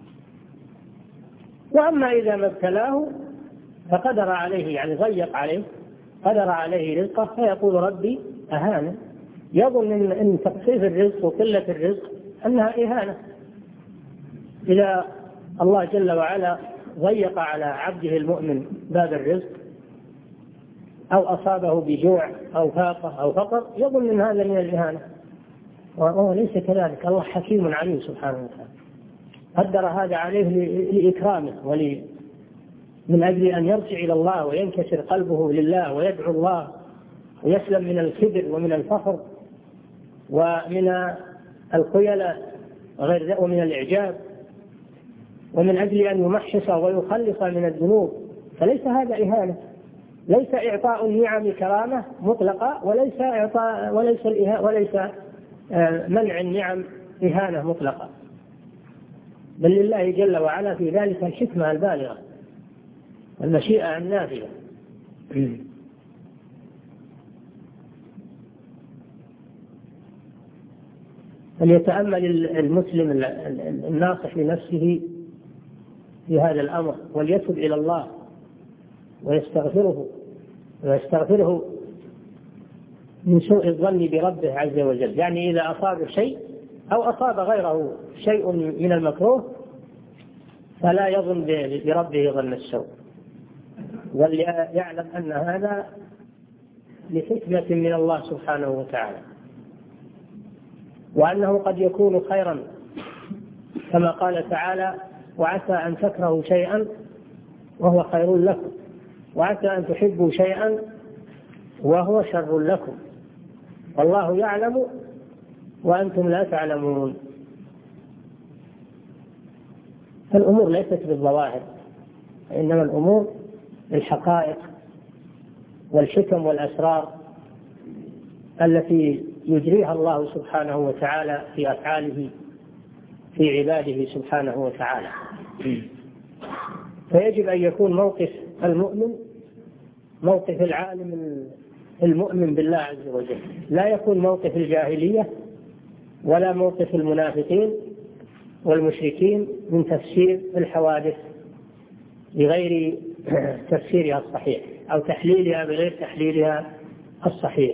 وأما إذا ما ابتلاه فقدر عليه، يعني ضيق عليه، قدر عليه رزقه، فيقول ربي أهانه. يظن إن, إن تقصير الرزق وقلة الرزق أنها إهانة. إذا الله جل وعلا ضيق على عبده المؤمن باب الرزق أو أصابه بجوع أو فاقة أو فقر، يظن أن هذا من الإهانة، وهو ليس كذلك. الله حكيم عليم سبحانه وتعالى، قدر هذا عليه لإكرامه ولي من أجل أن يرجع إلى الله وينكسر قلبه لله ويدعو الله ويسلم من الكبر ومن الفخر ومن الخيلاء وغير ومن الإعجاب، ومن أجل أن يمحص ويخلص من الذنوب. فليس هذا إهانة، ليس إعطاء النعم كرامة مطلقة، وليس إعطاء وليس وليس منع النعم إهانة مطلقة، بل لله جل وعلا في ذلك الحكمة البالغة والمشيئة النافذة. فليتأمل المسلم الناصح لنفسه في هذا الأمر، وليتب إلى الله ويستغفره ويستغفره من سوء الظن بربه عز وجل. يعني إذا أصاب شيء أو أصاب غيره شيء من المكروه فلا يظن بربه ظن السوء، وليعلم أن هذا لحكمة من الله سبحانه وتعالى، وأنه قد يكون خيرا، كما قال تعالى: وعسى أن تكرهوا شيئا وهو خير لكم، وعسى أن تحبوا شيئا وهو شر لكم، والله يعلم وأنتم لا تعلمون. فالأمور ليست بالظواهر، إنما الأمور بالحقائق والحكم والأسرار التي يجريها الله سبحانه وتعالى في أفعاله في عباده سبحانه وتعالى. فيجب أن يكون موقف المؤمن موقف العالم المؤمن بالله عز وجل، لا يكون موقف الجاهلية ولا موقف المنافقين والمشركين من تفسير الحوادث بغير تفسيرها الصحيح أو تحليلها بغير تحليلها الصحيح.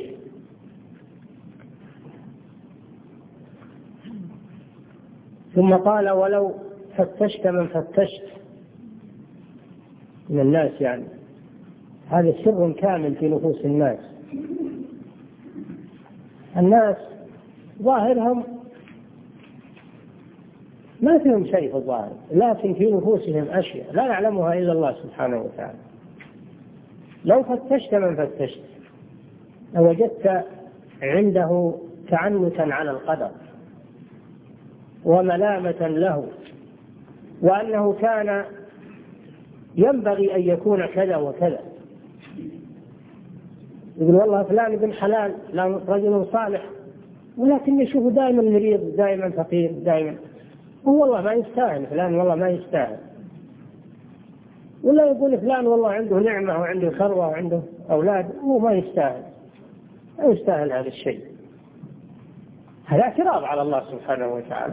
ثم قال: ولو فتشت من فتشت من الناس، يعني هذا سر كامل في نفوس الناس. الناس ظاهرهم ما فيهم شيء في الظاهر، لكن في نفوسهم أشياء لا يعلمها إلا الله سبحانه وتعالى. لو فتشت من فتشت لوجدت عنده تعنتا على القدر وملامة له، وأنه كان ينبغي أن يكون كذا وكذا. يقول والله فلان ابن حلال، فلان رجل صالح، ولكن يشوفه دائما مريض، دائما فقير، دائما والله ما يستاهل فلان، والله ما يستاهل. ولا يقول فلان والله عنده نعمة وعنده ثروة وعنده أولاد، هو ما يستاهل، ما يستاهل هذا الشيء. هذا اعتراض على الله سبحانه وتعالى،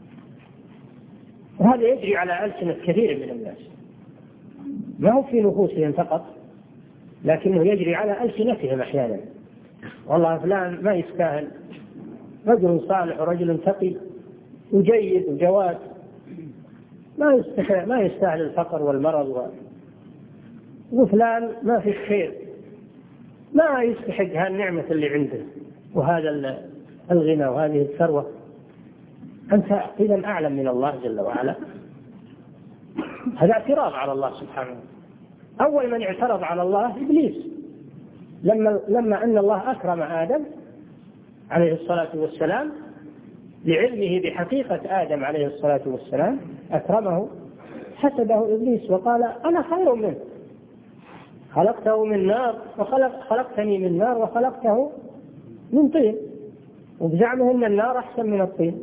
وهذا يجري على ألسنة كثير من الناس، ما هو في نفوسهم فقط لكنه يجري على ألسنتهم أحيانا. والله فلان ما يستاهل، رجل صالح ورجل تقي وجيد وجواد، ما يستاهل ما يستاهل الفقر والمرض، وفلان ما في خير، ما يستحق هالنعمة اللي عنده وهذا الغنى وهذه الثروة. أنت إذن أعلم من الله جل وعلا. هذا اعتراض على الله سبحانه. أول من اعترض على الله إبليس، لما لما أن الله أكرم آدم عليه الصلاة والسلام لعلمه بحقيقة آدم عليه الصلاة والسلام، أكرمه، حسده إبليس وقال أنا خير منه، خلقته من نار وخلق خلقتني من نار وخلقته من طين، وبزعمه أن النار أحسن من الطين،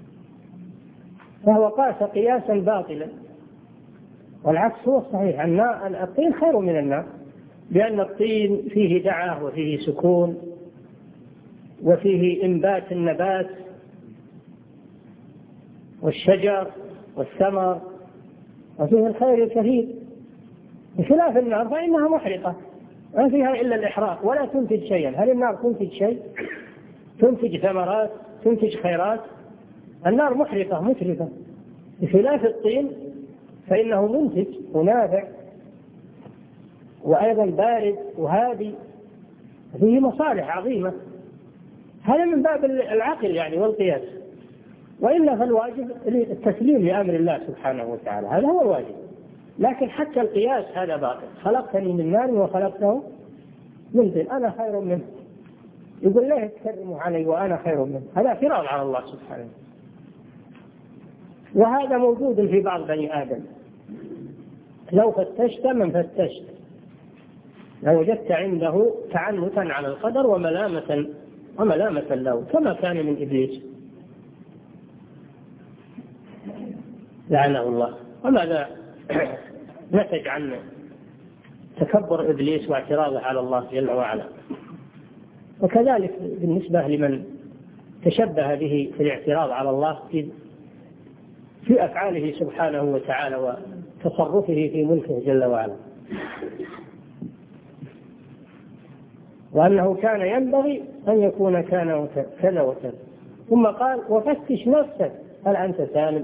فهو قاس قياسا باطلا، والعكس هو الصحيح، النار الطين خير من النار، لأن الطين فيه دعة وفيه سكون وفيه إنبات النبات والشجر والثمر وفيه الخير الكثير، بخلاف النار فإنها محرقة ما فيها إلا الإحراق ولا تنتج شيئا. هل النار تنتج شيء؟ تنتج ثمرات، تنتج خيرات؟ النار محرقة مترفة، بخلاف الطين فإنه منتج ونافع وأيضا بارد وهادي، فيه مصالح عظيمة. هذا من باب العقل يعني والقياس، وإلا فالواجب التسليم لأمر الله سبحانه وتعالى، هذا هو الواجب. لكن حتى القياس هذا باطل، خلقتني من نار وخلقته من طين، أنا خير منه، يقول لا يتكرم علي وأنا خير منه، هذا اعتراض على الله سبحانه. وهذا موجود في بعض بني آدم، لو فتشت من فتشت لوجدت عنده تعنتا على القدر وملامة وملامة له، كما كان من إبليس لعنه الله. وماذا نتج عن تكبر إبليس واعتراضه على الله جل وعلا؟ وكذلك بالنسبة لمن تشبه به في الاعتراض على الله في في أفعاله سبحانه وتعالى وتصرفه في ملكه جل وعلا، وأنه كان ينبغي أن يكون كان كذا وكذا. ثم قال وفتش نفسك هل أنت سالم؟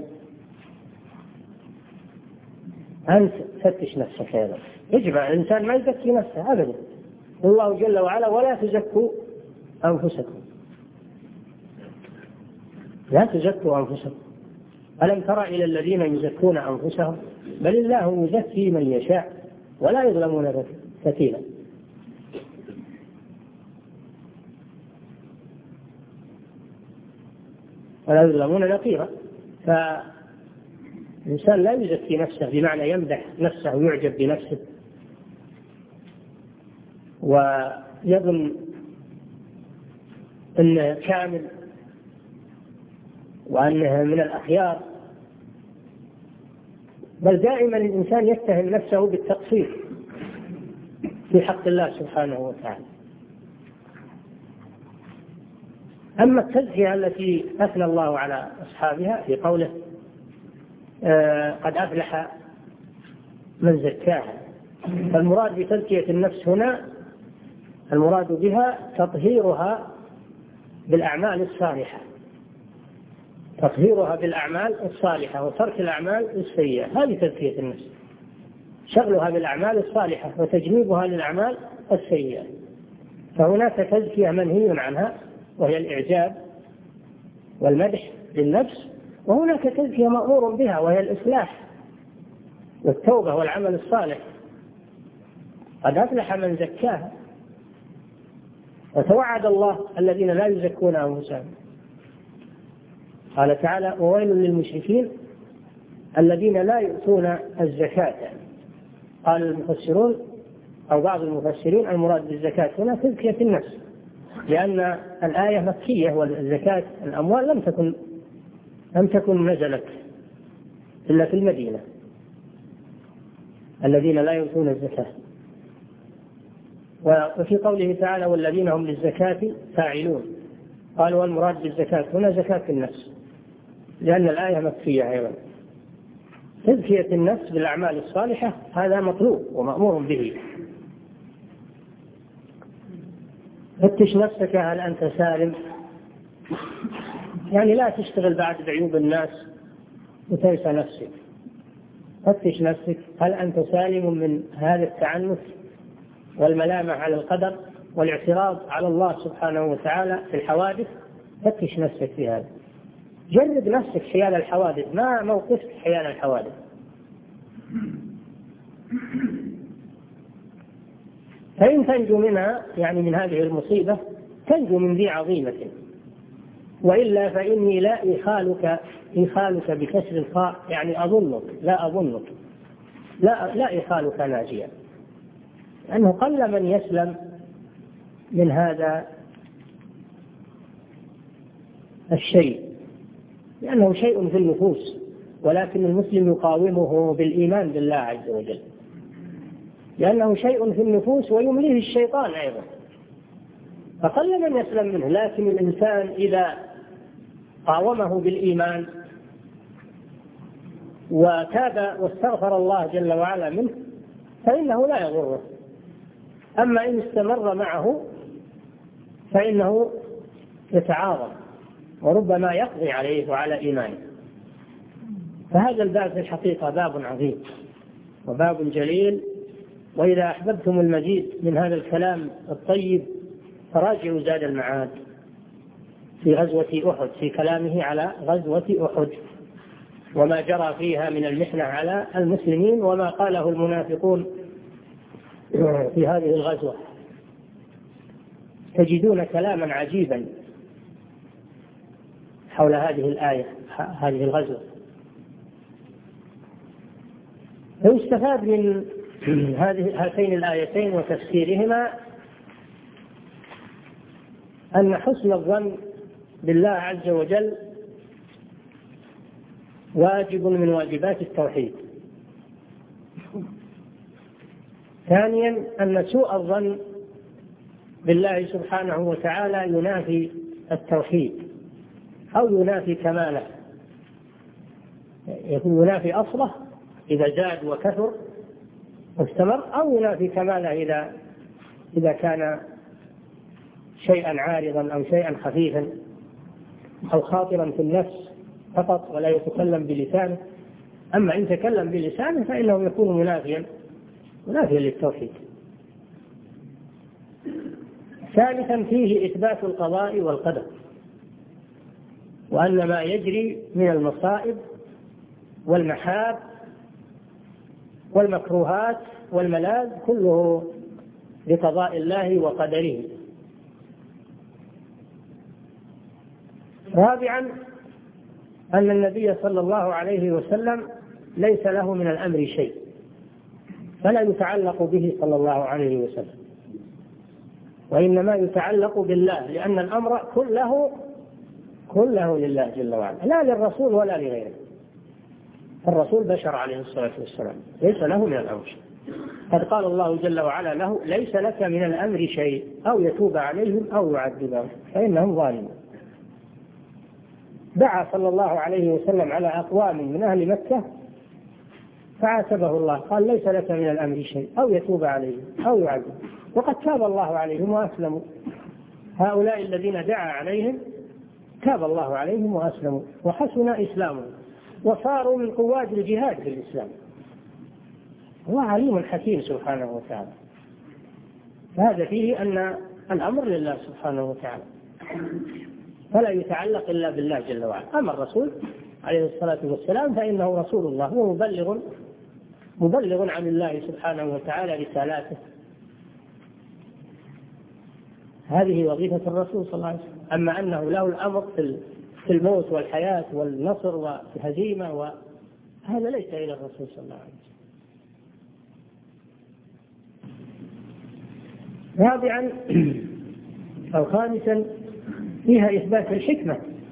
أنت فتش نفسك. هذا يجب على الإنسان ما يزكي نفسه أبدا، الله جل وعلا ولا تزكوا أنفسكم، لا تزكوا أنفسكم، ألم تر إلى الذين يزكون أنفسهم بل الله يزكي من يشاء ولا يظلمون فتيلا. ولا يظلمون نقيرا. فالإنسان لا يزكي نفسه بمعنى يمدح نفسه ويعجب بنفسه ويظن أنه كامل وأنه من الأخيار، بل دائما الإنسان يتهم نفسه بالتقصير في حق الله سبحانه وتعالى. أما التزكية التي أثنى الله على أصحابها في قوله آه قد أفلح من زكاها، فالمراد بتزكية النفس هنا المراد بها تطهيرها بالأعمال الصالحة، تطهيرها بالأعمال الصالحة وترك الأعمال السيئة، هذه تزكية النفس، شغلها بالأعمال الصالحة وتجنيبها للأعمال السيئة. فهناك تزكية منهي عنها وهي الإعجاب والمدح للنفس، وهناك تزكية مأمور بها وهي الإصلاح والتوبة والعمل الصالح. قد أفلح من زكاها. وتوعد الله الذين لا يزكون أنفسهم، قال تعالى وويل للمشركين الذين لا يؤتون الزكاة. قال المفسرون أو بعض المفسرين المراد بالزكاة هنا تزكية النفس، لأن الآية مكية والزكاة الأموال لم تكن لم تكن نزلت إلا في المدينة، الذين لا يؤتون الزكاة. وفي قوله تعالى والذين هم للزكاة فاعلون، قال والمراد بالزكاة هنا زكاة النفس، لأن الآية مكفية أيضا. تزكية النفس بالأعمال الصالحة هذا مطلوب ومأمور به. فتش نفسك هل أنت سالم، يعني لا تشتغل بعد بعيوب الناس وتنسى نفسك. فتش نفسك هل أنت سالم من هذا التعنت والملامة على القدر والاعتراض على الله سبحانه وتعالى في الحوادث. فتش نفسك في هذا، جرب نفسك حيال الحوادث، ما موقفك حيال الحوادث. فإن تنجو منها، يعني من هذه المصيبة، تنجو من ذي عظيمة، وإلا فإني لا إخالك إخالك بكسر الخاء، يعني أظنك لا أظنك لا لا إخالك ناجيا، لأنه قل من يسلم من هذا الشيء، لأنه شيء في النفوس، ولكن المسلم يقاومه بالإيمان بالله عز وجل، لأنه شيء في النفوس ويمليه الشيطان أيضا، فقل من يسلم منه. لكن الإنسان إذا قاومه بالإيمان وتاب واستغفر الله جل وعلا منه فإنه لا يضره. أما إن استمر معه فإنه يتعاظم وربما يقضي عليه وعلى إيمانه. فهذا الباب في الحقيقة باب عظيم وباب جليل، وإذا أحببتم المزيد من هذا الكلام الطيب فراجعوا زاد المعاد في غزوة أحد، في كلامه على غزوة أحد وما جرى فيها من المحنة على المسلمين وما قاله المنافقون في هذه الغزوة. تجدون كلاما عجيبا حول هذه الآية، هذه الغزوة. ويستفاد من هذه هاتين الآيتين وتفسيرهما أن حسن الظن بالله عز وجل واجب من واجبات التوحيد. ثانيا أن سوء الظن بالله سبحانه وتعالى ينافي التوحيد أو ينافي كماله، ينافي أصله إذا زاد وكثر واستمر، أو ينافي كماله إذا إذا كان شيئا عارضا أو شيئا خفيفا أو خاطرا في النفس فقط ولا يتكلم بلسانه. أما إن تكلم بلسانه فإنه يكون منافيا منافيا للتوحيد. ثالثا فيه إثبات القضاء والقدر، وأن ما يجري من المصائب والمحاب والمكروهات والملاذ كله بقضاء الله وقدره. رابعا أن النبي صلى الله عليه وسلم ليس له من الأمر شيء، فلا يتعلق به صلى الله عليه وسلم، وإنما يتعلق بالله، لأن الأمر كله كله لله جل وعلا، لا للرسول ولا لغيره. الرسول بشر عليه الصلاة والسلام ليس له من الأمر شيء. قد قال الله جل وعلا له: ليس لك من الأمر شيء أو يتوب عليهم أو يعذبهم فإنهم ظالمون. دعا صلى الله عليه وسلم على أقوام من أهل مكة فعاتبه الله، قال: ليس لك من الأمر شيء أو يتوب عليهم أو يعذبهم، وقد تاب الله عليهم وأسلموا. هؤلاء الذين دعا عليهم تاب الله عليهم وأسلموا وحسن إسلامهم وصاروا من قواد الجهاد في الإسلام. هو عليم حكيم سبحانه وتعالى. هذا فيه أن الأمر لله سبحانه وتعالى فلا يتعلق إلا بالله جل وعلا. أما الرسول عليه الصلاة والسلام فإنه رسول الله، هو مبلغ مبلغ عن الله سبحانه وتعالى رسالاته. هذه وظيفة الرسول صلى الله عليه وسلم. أما أنه له الأمر في الموت والحياة والنصر والهزيمة وهذا ليس إلى الرسول صلى الله عليه وسلم. رابعا أو خامسا فيها إثبات الحكمة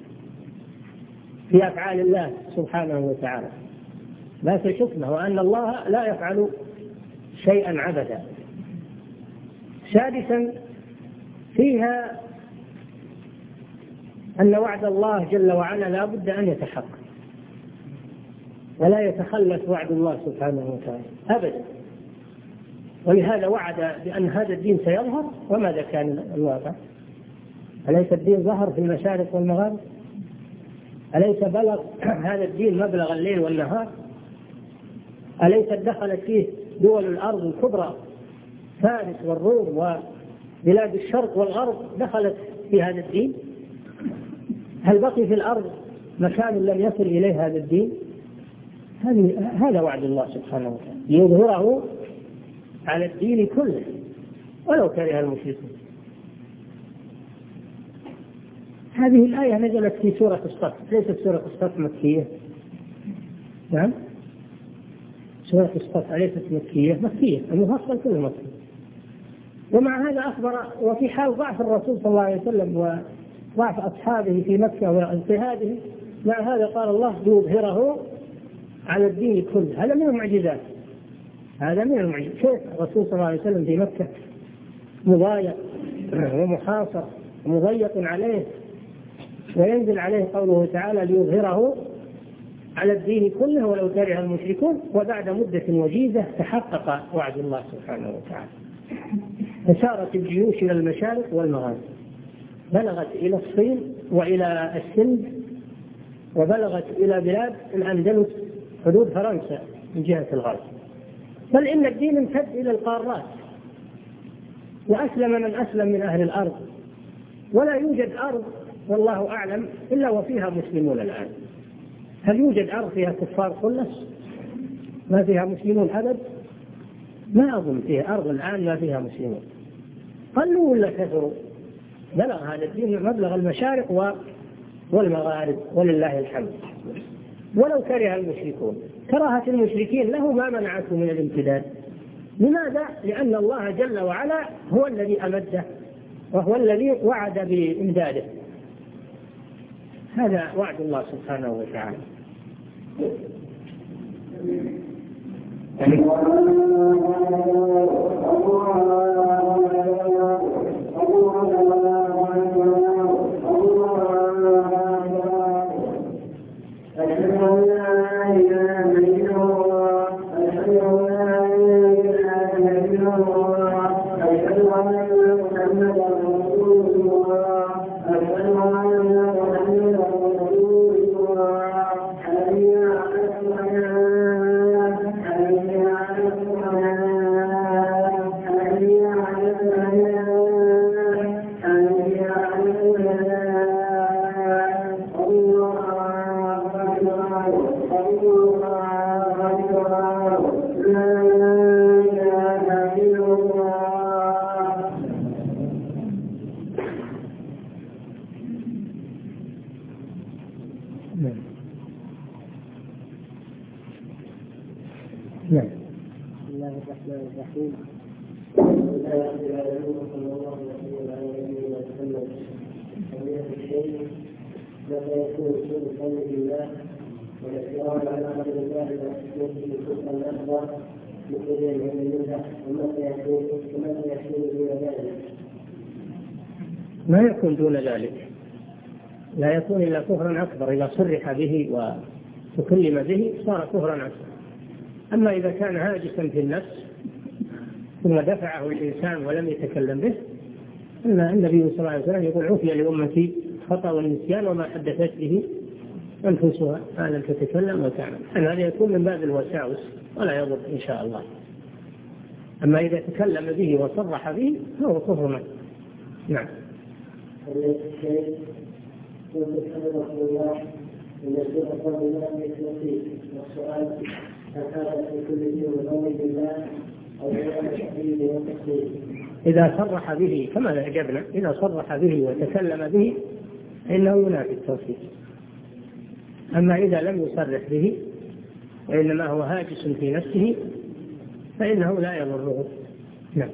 في أفعال الله سبحانه وتعالى، لا في الحكمة، وأن الله لا يفعل شيئا عبثا. سادسا فيها أن وعد الله جل وعلا لا بد أن يتحقق، ولا يتخلف وعد الله سبحانه وتعالى أبدا. ولهذا وعد بأن هذا الدين سيظهر، وماذا كان الواقع؟ أليس الدين ظهر في المشارق والمغارب؟ أليس بلغ هذا الدين مبلغ الليل والنهار؟ أليس دخلت فيه دول الأرض الكبرى فارس والروم وبلاد الشرق والغرب دخلت في هذا الدين؟ هل بقي في الأرض مكان لم يصل إليه هذا الدين؟ هذا وعد الله سبحانه وتعالى ليظهره على الدين كله ولو كره المشركون. هذه الآية نزلت في سورة الصف، ليست سورة الصف مكية؟ نعم، سورة الصف أليست مكية؟ مكية، المفصل كله مكي. ومع هذا أخبر، وفي حال ضعف الرسول صلى الله عليه وسلم وضعف أصحابه في مكة واجتهادهم، مع هذا قال الله ليظهره على الدين كله. هذا من المعجزات، هذا من المعجزات. كيف الرسول صلى الله عليه وسلم في مكة مضايق ومحاصر ومضيق عليه، وينزل عليه قوله تعالى ليظهره على الدين كله ولو كره المشركون، وبعد مدة وجيزة تحقق وعد الله سبحانه وتعالى. فسارت الجيوش إلى المشارق والمغارب، بلغت إلى الصين وإلى السند، وبلغت إلى بلاد الأندلس حدود فرنسا من جهة الغرب، بل إن الدين امتد إلى القارات، وأسلم من أسلم من أهل الأرض، ولا يوجد أرض والله أعلم إلا وفيها مسلمون الآن. هل يوجد أرض فيها كفار خلص ما فيها مسلمون أبد؟ ما أظن فيها أرض الآن ما فيها مسلمون، قلوا ولا كثروا. بلغ هذا الدين مبلغ المشارق والمغارب ولله الحمد، ولو كره المشركون. كراهة المشركين له ما منعته من الامتداد. لماذا؟ لأن الله جل وعلا هو الذي أمده، وهو الذي وعد بإمداده. هذا وعد الله سبحانه وتعالى. نعم. بسم الله الرحمن الرحيم. لا يقدر على صلى الله عليه وسلم أن يأتي الشيء متى يكون سوء الظن بالله والاعتراض على أمر الله وحكمته كفرا أكبر مخرجا من الملة، ومتى يكون ومتى يكون دون ذلك؟ ما يكون دون ذلك، لا يكون إلا كفرا أكبر. إذا صرح به وتكلم به صار كفرا أكبر. أما إذا كان هاجسا في النفس ثم دفعه الإنسان ولم يتكلم به، أن النبي صلى الله عليه وسلم يقول عفي لأمتي خطأ والنسيان وما حدثت به أنفسها ما لم تتكلم وتعمل. أن هذا يكون من باب الوساوس ولا يضر إن شاء الله. أما إذا تكلم به وصرح به فهو كفر. نعم. والسؤال إذا صرح به كما أجبنا، إذا صرح به وتكلم به فإنه ينافي التوحيد. أما إذا لم يصرح به وإنما هو هاجس في نفسه فإنه لا يضره. نعم.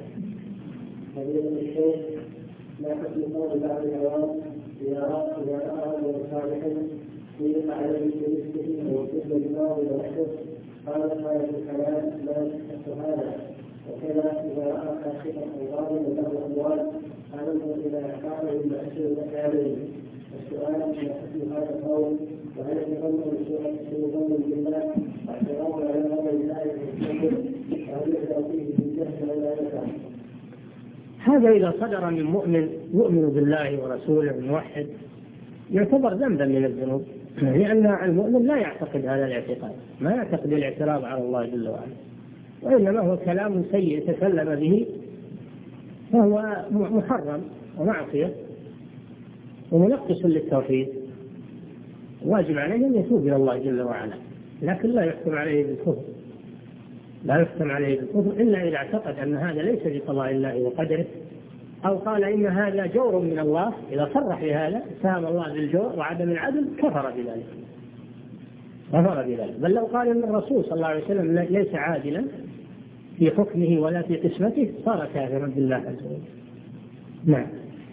لا حكم قول بعض العوام إذا رأى صالحا يقع عليه بمثله ويكتب بالله ويحفظ قال قال الحلال لا يحفظ هذا. وكذا إذا رأى خاشعا ظالما له أموال قال إذا قال المأسور عليه. السؤال في هذا القول وهل يتضمن سوء بالله واعتراض على امر الله بالكفر وهل يدعو فيه بالجهل ولا يفهم. هذا إذا صدر من مؤمن يؤمن بالله ورسوله موحد يعتبر ذنبا من الذنوب، لأن المؤمن لا يعتقد هذا الاعتقاد، ما يعتقد الاعتراض على الله جل وعلا، وإنما هو كلام سيء تكلم به فهو محرم ومعصية ومنقص للتوحيد، واجب عليه أن يتوب إلى الله جل وعلا، لكن لا يحكم عليه بالكفر، لا يحكم عليه بالكفر إلا إذا اعتقد أن هذا ليس بقضاء الله وقدره، أو قال إن هذا جور من الله، إذا صرح بهذا اتهم الله بالجور وعدم العدل كفر بذلك، كفر بذلك. بل لو قال إن الرسول صلى الله عليه وسلم ليس عادلا في حكمه ولا في قسمته صار كافرا بالله عز وجل. نعم.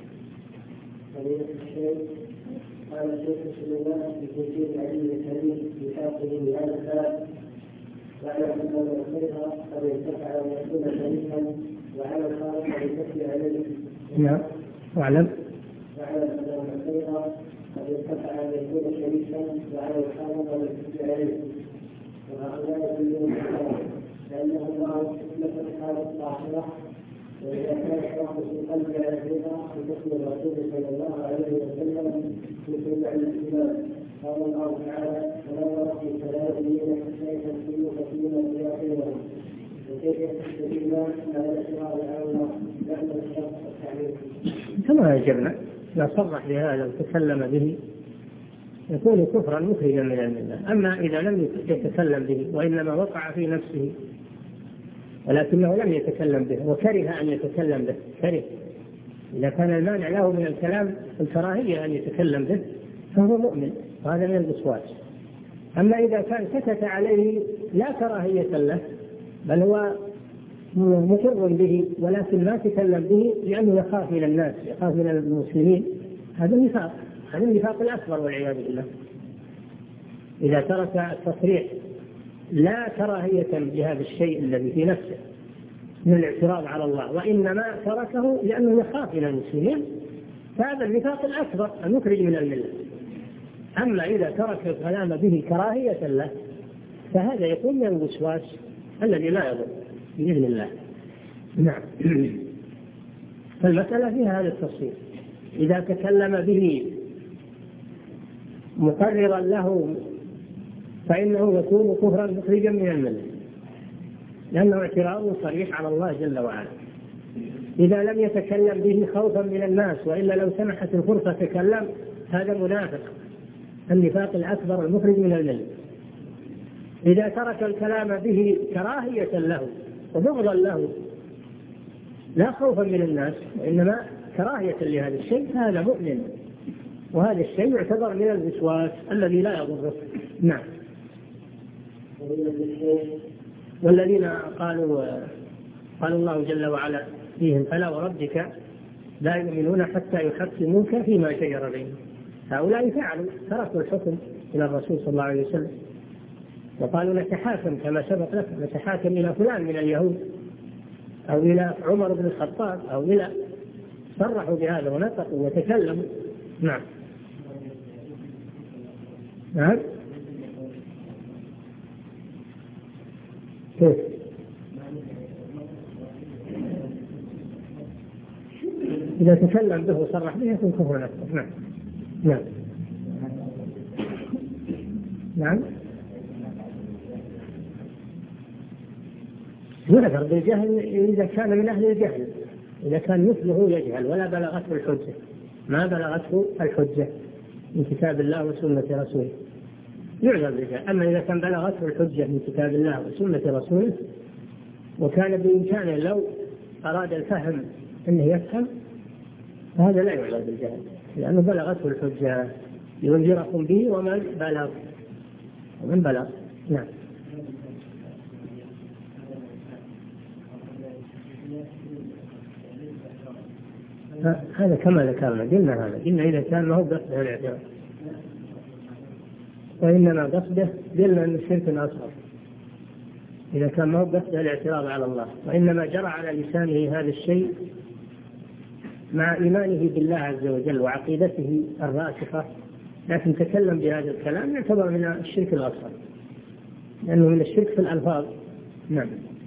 قال الشيخ سليمان في تفسير علي الكريم في حقه بهذا الباب واعلم ان الخير قد ارتفع ويكون شريفا وعلى الخالق قد يكفي عليه. نعم. واعلم واعلم ان الخير قد ارتفع ويكون شريفا وعلى الخالق قد يكفي عليه. وهؤلاء كلهم لانه الله حكمه الحاله الطاهره، وإذا كان الشخص في قلبه على الرضا بحكم الرسول صلى الله عليه وسلم في سبع الإسلام قال الله تعالى فلا في كلامه حتى يكفيوا كثيرا بآخرهم وكيف يستدل على الإشراع على الله لأن الشخص التعليم كما يجبنا إذا صرح بهذا وتكلم به يكون كفرا مخرجا من الملة. أما إذا لم يتكلم به وإنما وقع في نفسه ولكنه لم يتكلم به وكره أن يتكلم به، كره، إذا كان المانع له من الكلام الكراهية أن يتكلم به فهو مؤمن، وهذا من الوسواس. أما إذا كان سكت عليه لا كراهية له بل هو مقر به ولكن ما تكلم به لأنه يخاف من الناس، يخاف من المسلمين، هذا النفاق، هذا النفاق الأكبر والعياذ بالله. إذا ترك التصريح لا كراهية لهذا الشيء الذي في نفسه من الاعتراض على الله، وإنما تركه لأنه يخاف من المسلمين، فهذا النفاق الأكبر المخرج من الملة. أما إذا ترك الكلام به كراهية له فهذا يكون من الوسواس الذي لا يضر بإذن الله. نعم. فالمسألة فيها هذا التفصيل، إذا تكلم به مقررا له فإنه يكون كفرا مخرجا من الملة لأنه اعتراض صريح على الله جل وعلا. إذا لم يتكلم به خوفا من الناس وإلا لو سمحت الفرصة تكلم، هذا منافق، النفاق الأكبر المخرج من الملة. إذا ترك الكلام به كراهية له وبغضا له لا خوفا من الناس وإنما كراهية لهذا الشيء هذا مؤمن، وهذا الشيء يعتبر من الوسواس الذي لا يضره. نعم. والذين قالوا قال الله جل وعلا فيهم فلا وربك لا يؤمنون حتى يحكموك فيما شجر بينهم، هؤلاء فعلوا تركوا الحكم إلى الرسول صلى الله عليه وسلم وقالوا نتحاكم كما سبق لك، نتحاكم إلى فلان من اليهود أو إلى عمر بن الخطاب أو إلى، صرحوا بهذا ونطقوا وتكلموا. نعم. نعم. كيف؟ إذا تكلم به وصرح به يكون كفر أكبر. نعم. نعم. نعم. يعذر بالجهل إذا كان من أهل الجهل، إذا كان مثله يجهل ولا بلغته الحجة، ما بلغته الحجة من كتاب الله وسنة رسوله يعذر بالجهل. أما إذا كان بلغته الحجة من كتاب الله وسنة رسوله وكان بإمكانه لو أراد الفهم أنه يفهم فهذا لا يعذر بالجهل، لأنه بلغته الحجة ينذركم به ومن بلغ ومن بلغ. نعم. هذا كما ذكرنا، قلنا هذا قلنا إذا كان ما هو قصده الاعتراض، وإنما قصده قلنا أن الشرك أصغر إذا كان ما هو قصده الاعتراض على الله، وإنما جرى على لسانه هذا الشيء مع إيمانه بالله عز وجل وعقيدته الراسخة لكن تكلم بهذا الكلام يعتبر من الشرك الأصغر لأنه من الشرك في الألفاظ. نعم.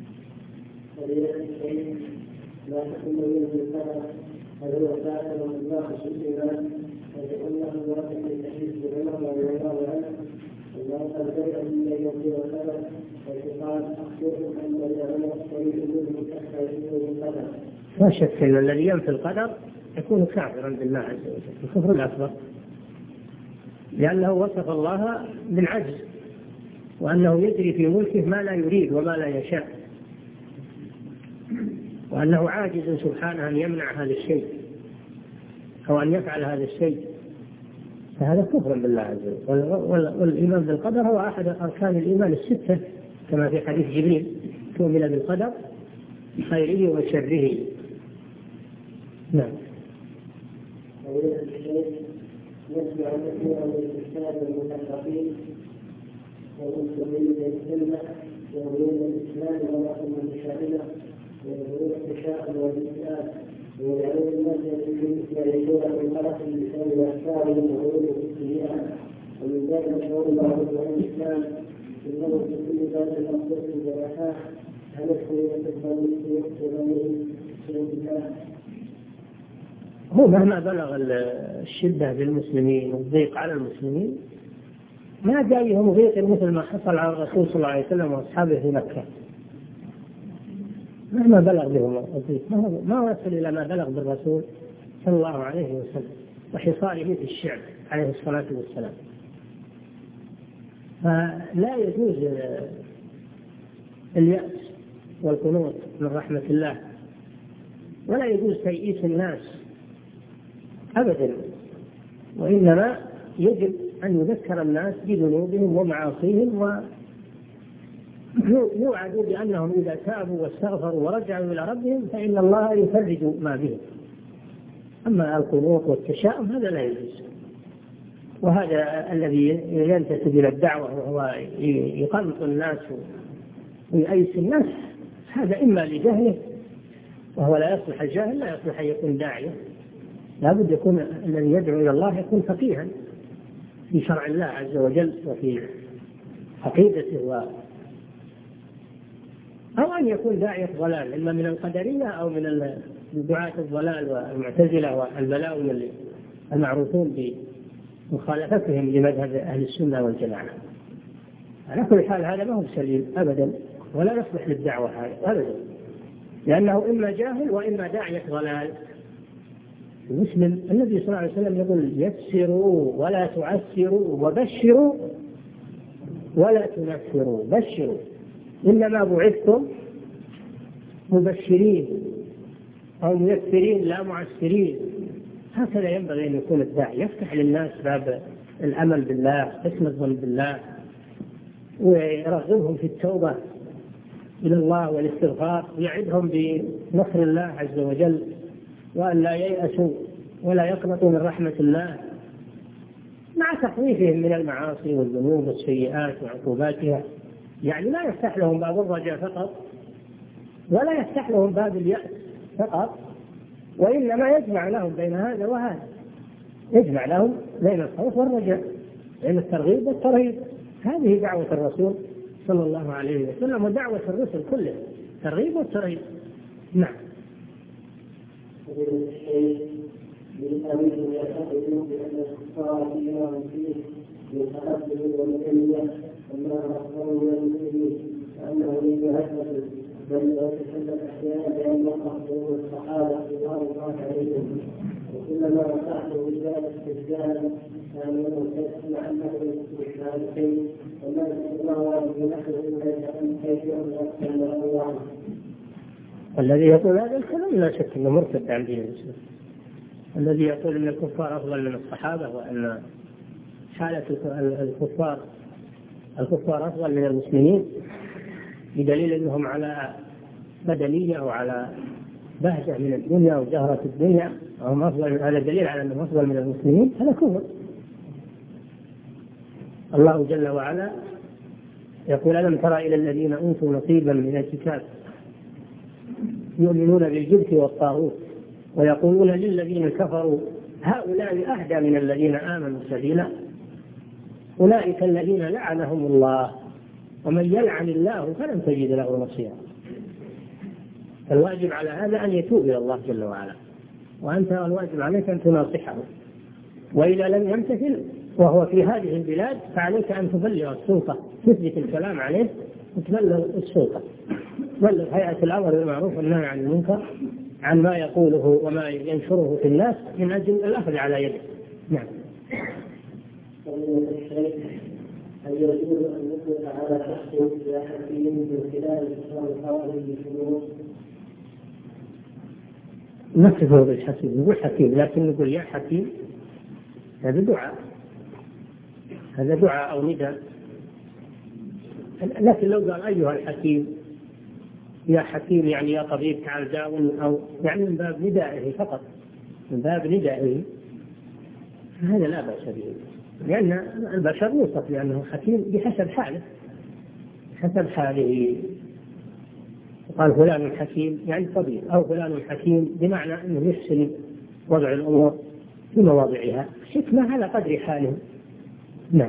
لا تكون من الفرق هذا هو كاتب الله سبحانه فإنه يوافق الحديث بغيره ويرى عنه الله قد بدأ من يوم الفرق وقال أخبركم أن العلماء الشريف منهم أخبروا بالقدر. لا شك أن الذي ينفي القدر يكون كافرا بالله عز وجل الكفر الأكبر، لأنه وصف الله بالعجز وأنه يجري في ملكه ما لا يريد وما لا يشاء، وأنه عاجز سبحانه أن يمنع هذا الشيء أو أن يفعل هذا الشيء، فهذا كفر بالله عز وجل. والإيمان بالقدر هو أحد أركان الإيمان الستة كما في حديث جبريل تؤمن بالقدر خيره وشره. نعم. يتبع كثيرا من الكتاب المثقفين والمسلمين بالسنة ويريدون الإسلام ولكن المشاكلة ويريدون التشاؤم والإسلام ويجعلون الناس يعيشون في مرض اللسان وأفكارهم وعلوم السيئات ومن ذلك شعور بعضهم عن الإسلام إنه في كل ذات المقصود بالرحاح هل الخيرة الضمير وغيره سوء الله. هو مهما بلغ الشدة بالمسلمين والضيق على المسلمين ما جاءهم ضيق مثل ما حصل على الرسول صلى الله عليه وسلم وأصحابه في مكة. مهما بلغ بهم الضيق ما وصل إلى ما بلغ بالرسول صلى الله عليه وسلم وحصاره في الشعب عليه الصلاة والسلام. فلا يجوز اليأس والقنوط من رحمة الله، ولا يجوز تيئيس الناس أبدا، وإنما يجب أن يذكر الناس بذنوبهم ومعاصيهم ويوعدوا بأنهم إذا تابوا واستغفروا ورجعوا إلى ربهم فإن الله يفرج ما بهم. أما القنوط والتشاؤم هذا لا يجوز، وهذا الذي ينتسب إلى الدعوة وهو يقنط الناس ويأيس الناس هذا إما لجهله، وهو لا يصلح الجاهل لا يصلح أن يكون داعية، لا بد يكون الذي يدعو إلى الله يكون فقيها في شرع الله عز وجل وفي عقيدته و... أو أن يكون داعية ضلال إما من القدرية أو من دعاة الضلال والمعتزلة والبلاوي المعروفون بمخالفتهم لمذهب أهل السنة والجماعة. على كل حال هذا ما هو سليم أبدا ولا يصلح للدعوة هذا أبدا، لأنه إما جاهل وإما داعية ضلال. المسلم النبي صلى الله عليه وسلم يقول يسروا ولا تعسروا وبشروا ولا تنفروا. بشروا إنما بعثتم مبشرين أو ميسرين لا معسرين. هكذا ينبغي أن يكون الداعي، يفتح للناس باب الأمل بالله حسن الظن بالله ويرغبهم في التوبة إلى الله والاستغفار، ويعدهم بنصر الله عز وجل وأن لا ييأسوا ولا يقنطوا من رحمة الله، مع تخويفهم من المعاصي والذنوب والسيئات وعقوباتها. يعني لا يفتح لهم باب الرجاء فقط ولا يفتح لهم باب اليأس فقط، وإنما يجمع لهم بين هذا وهذا، يجمع لهم بين الخوف والرجاء، بين الترغيب والترهيب. هذه دعوة الرسول صلى الله عليه وسلم ودعوة الرسل كلها، الترغيب والترهيب. نعم. بالأمين يعتقدون بأن الكفار فيما فيه من تقدم والعلم وما أخبروا من المسلمين أنه يتهدد بل يتكلم أحيانا بأن أخبروا الصحابة رضوان الله عليهم، وكلما وقعتم رجال استرجالا كانوا يتكلم عنه بالشهادتين وما ذكر الله بنحو إلا أن كيفية أكثر من الله. الذي يقول هذا الكلام لا شك أنه مرتد عن دين الإسلام. الذي يقول أن الكفار أفضل من الصحابة وأن حالة الكفار الكفار أفضل من المسلمين بدليل أنهم على بدنية أو على بهجة من الدنيا وجهرة الدنيا وهم أفضل، هذا دليل على أنهم أفضل من المسلمين، هذا كفر. الله جل وعلا يقول ألم ترى إلى الذين أوتوا نصيبا من الكتاب يؤمنون بالجبت والطاغوت ويقولون للذين كفروا هؤلاء أهدى من الذين آمنوا سبيلا أولئك الذين لعنهم الله ومن يلعن الله فلن تجد له نصيرا. فالواجب على هذا أن يتوب إلى الله جل وعلا، وأنت الواجب عليك أن تناصحه، وإذا لم يمتثل وهو في هذه البلاد فعليك أن تبلغ السلطة، تثبت الكلام عليه وتبلغ السلطة، تبلغ هيئة الأمر بالمعروف والنهي عن المنكر عن ما يقوله وما ينشره في الناس من أجل الأخذ على يده. نعم. هل يجوز أن نطلق على شخص يا حكيم من خلال إسلام الحاضر بالشروط؟ نصفه بالحكيم، نقول حكيم لكن نقول يا حكيم، هذا دعاء، هذا دعاء أو نداء. لكن لو قال أيها الحكيم يا حكيم يعني يا طبيب تعال داوم، أو يعني من باب ندائه فقط، من باب ندائه، هذا لا بأس به، لأن البشر يوصف لأنه حكيم بحسب حاله، حسب حاله. قال فلان حكيم يعني طبيب، أو فلان حكيم بمعنى أنه يحسن وضع الأمور في مواضعها، حكمة على قدر حاله. نعم.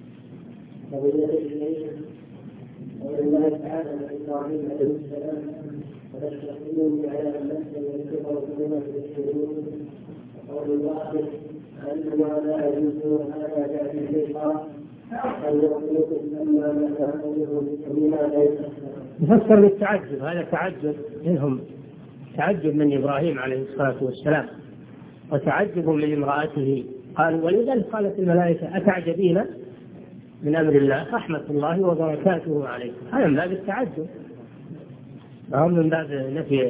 الله تعالى إبراهيم عليه السلام وتشتغلون على المسجد والكفر بما تشتغلون وقول الله أنما لا يجوز هذا جاء في الشيطان أن يخلق لما نتعلمه بما لا يستحسن. يفسر بالتعجب، هذا تعجب منهم، تعجب من إبراهيم عليه الصلاة والسلام وتعجب من امرأته. قالوا ولذلك قالت الملائكة أتعجبين من أمر الله رحمة الله وبركاته عليكم، هذا من باب التعجب، أو من باب نفي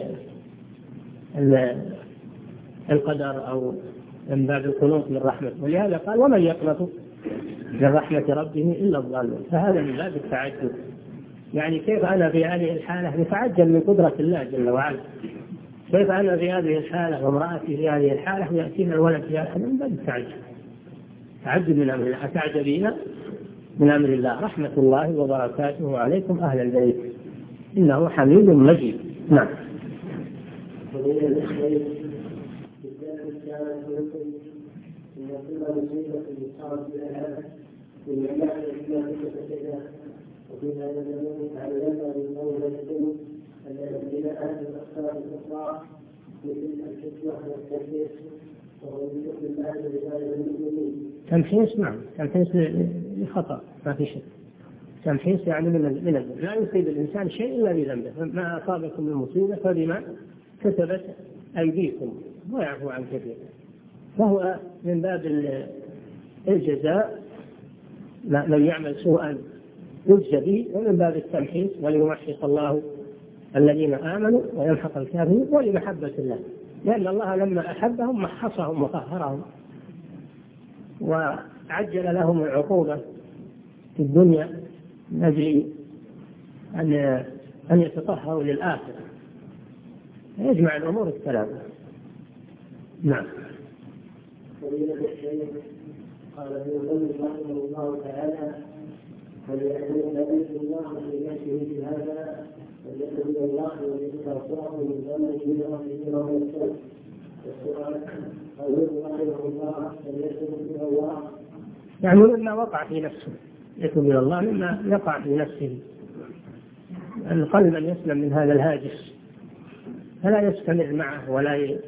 القدر أو من باب القنوط من رحمة. ولهذا قال ومن يقنط من رحمة ربه إلا الضالون، فهذا من باب التعجب. يعني كيف أنا في هذه الحالة نتعجب من قدرة الله جل وعلا، كيف أنا في هذه الحالة وامرأتي في هذه الحالة ويأتينا الولد في هذا، من باب التعجب، تعجب من أمر الله. أتعجبين من أمر الله رحمة الله وبركاته عليكم أهل البيت إنه حميد مجيد. نعم. وفيها يدلون على لنا من قول السن الذين أهل الأخطاء الأخرى مثل الفتوى والتحديث وهو يدخل الأهل بهذا المؤمنين. تمحيص، نعم، تمحيص لخطأ ما في شك، تمحيص يعني من من الذنب، لا يصيب الإنسان شيء إلا بذنبه، ما أصابكم من مصيبة فبما كسبت أيديكم ويعفو عن كثير، فهو من باب الجزاء من يعمل سوءا يجزى به، ومن باب التمحيص وليمحص الله الذين آمنوا ويمحق الكافرين ولمحبة الله، لأن الله لما أحبهم محصهم وطهرهم وعجل لهم العقوبة في الدنيا من أجل أن أن يتطهروا للآخرة، يجمع الأمور الثلاثة. نعم. قال ابن القيم رحمه الله تعالى فليكن نبي الله في نفسه في هذا فليكن الله ويتوفاه من ذنبه برحمه ويغفره. والسؤال قوله رحمه الله فليكن الى الله يعني مما وقع في نفسه، يتوب الى الله مما يقع في نفسه، القلب ان يسلم من هذا الهاجس فلا يستمر معه ولا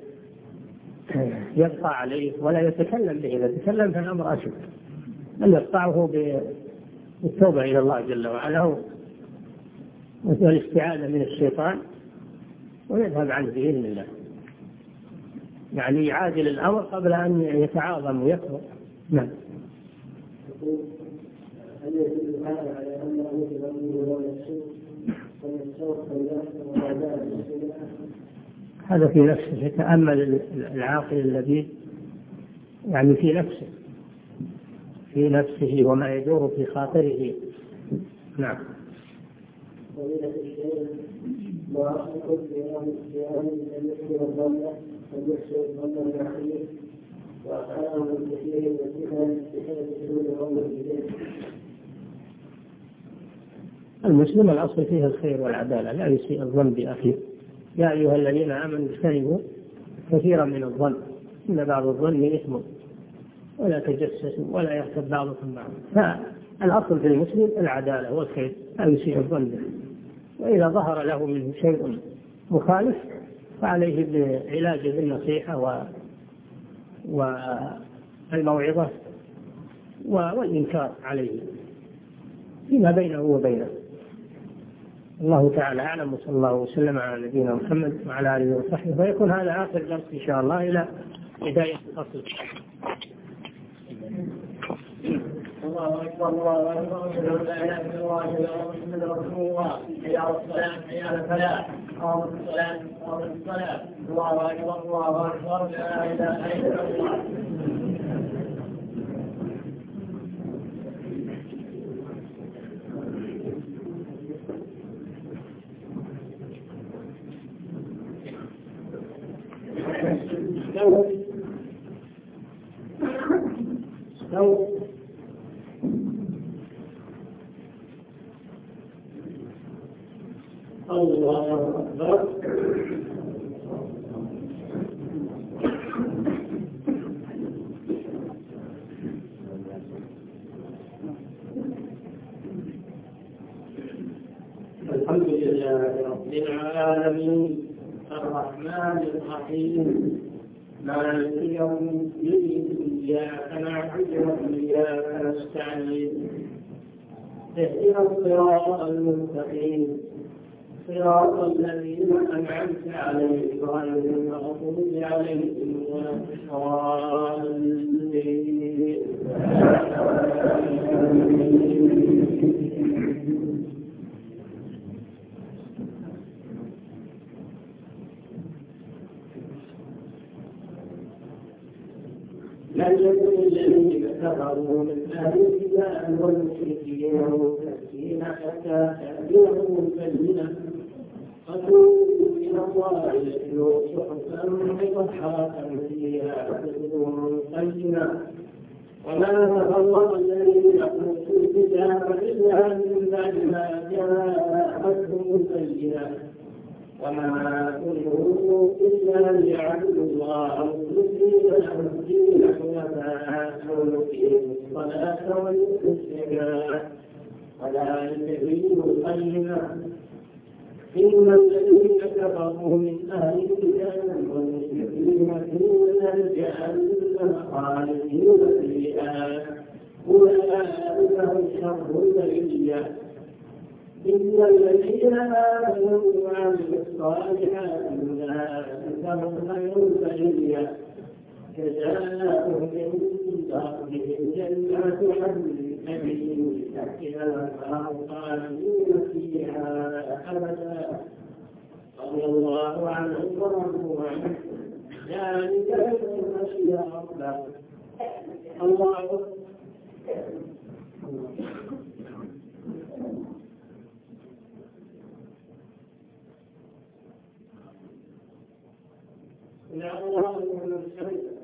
يبقى عليه ولا يتكلم به، إذا تكلم فالأمر أشد، أن يقطعه بالتوبة إلى الله جل وعلا والاستعاذة من الشيطان ويذهب عنه بإذن الله، يعني يعادل الأمر قبل أن يتعاظم ويكبر. نعم. هل يدل هذا على أنه يغني ولا يسوء ويسوء ويسوء هذا في نفسه، يتأمل العاقل الذي يعني في نفسه في نفسه وما يدور في خاطره. نعم. فضيلة الشيخ وأصدق بأن أن يحسن الظن أن يحسن الظن العقيم وأخذه من كثير من الفتن بسبب سوء الظن إليه. المسلم الأصل فيه الخير والعدالة، لا يسيء الظن بأخيه. يا أيها الذين آمنوا اجتنبوا كثيرا من الظن إن بعض الظن إثم، ولا تجسسوا ولا يغتب بعضكم بعضا. فالأصل في المسلم العدالة والخير، لا يسيء الظن به، وإذا ظهر له منه شيء مخالف فعليه بعلاجه بالنصيحة والموعظة والإنكار عليه فيما بينه وبينه. الله تعالى أعلم، وصلى الله وسلم على نبينا محمد وعلى آله وصحبه. فيكون هذا آخر درس إن شاء الله إلى بداية الفصل. الله أكبر الله أكبر أشهد أن لا إله إلا الله محمد رسول الله. حي على الصلاة حي على الفلاح قامت الصلاة قامت الصلاة. الله أكبر الله أكبر لا إله إلا الله. استووا الله أكبر. الحمد لله رب العالمين الرحمن الرحيم مالك يوم الدين إياك نعبد وإياك نستعين اهدنا الصراط المستقيم صراط الذين أنعمت عليهم غير المغضوب عليهم ولا الضالين. لم يكن الذين كفروا من أهل الكتاب والمشركين منفكين حتى تأتيهم البينة فتوبوا إلى الله يتلو صحفا مطهرة فيها كتب قيمة وما تفرق الذين أوتوا الكتاب إلا من بعد ما جاءتهم البينة وما أمروا إلا ليعبدوا الله مخلصين له الدين حنفاء ويقيموا الصلاة ويؤتوا الزكاة وذلك دين القيمة. إن الذين كفروا من أهل الكتاب والمشركين في نار جهنم خالدين فيها أولئك هم شر البرية. إن الذين آمنوا وعملوا الصالحات أولئك هم خير البرية جزاؤهم عند ربهم جنات عدن تجري من تحتها الأنهار خالدين فيها أبدا رضي الله عنهم ورضوا عنه ذلك لمن خشي ربه. الله لا الله من الشيء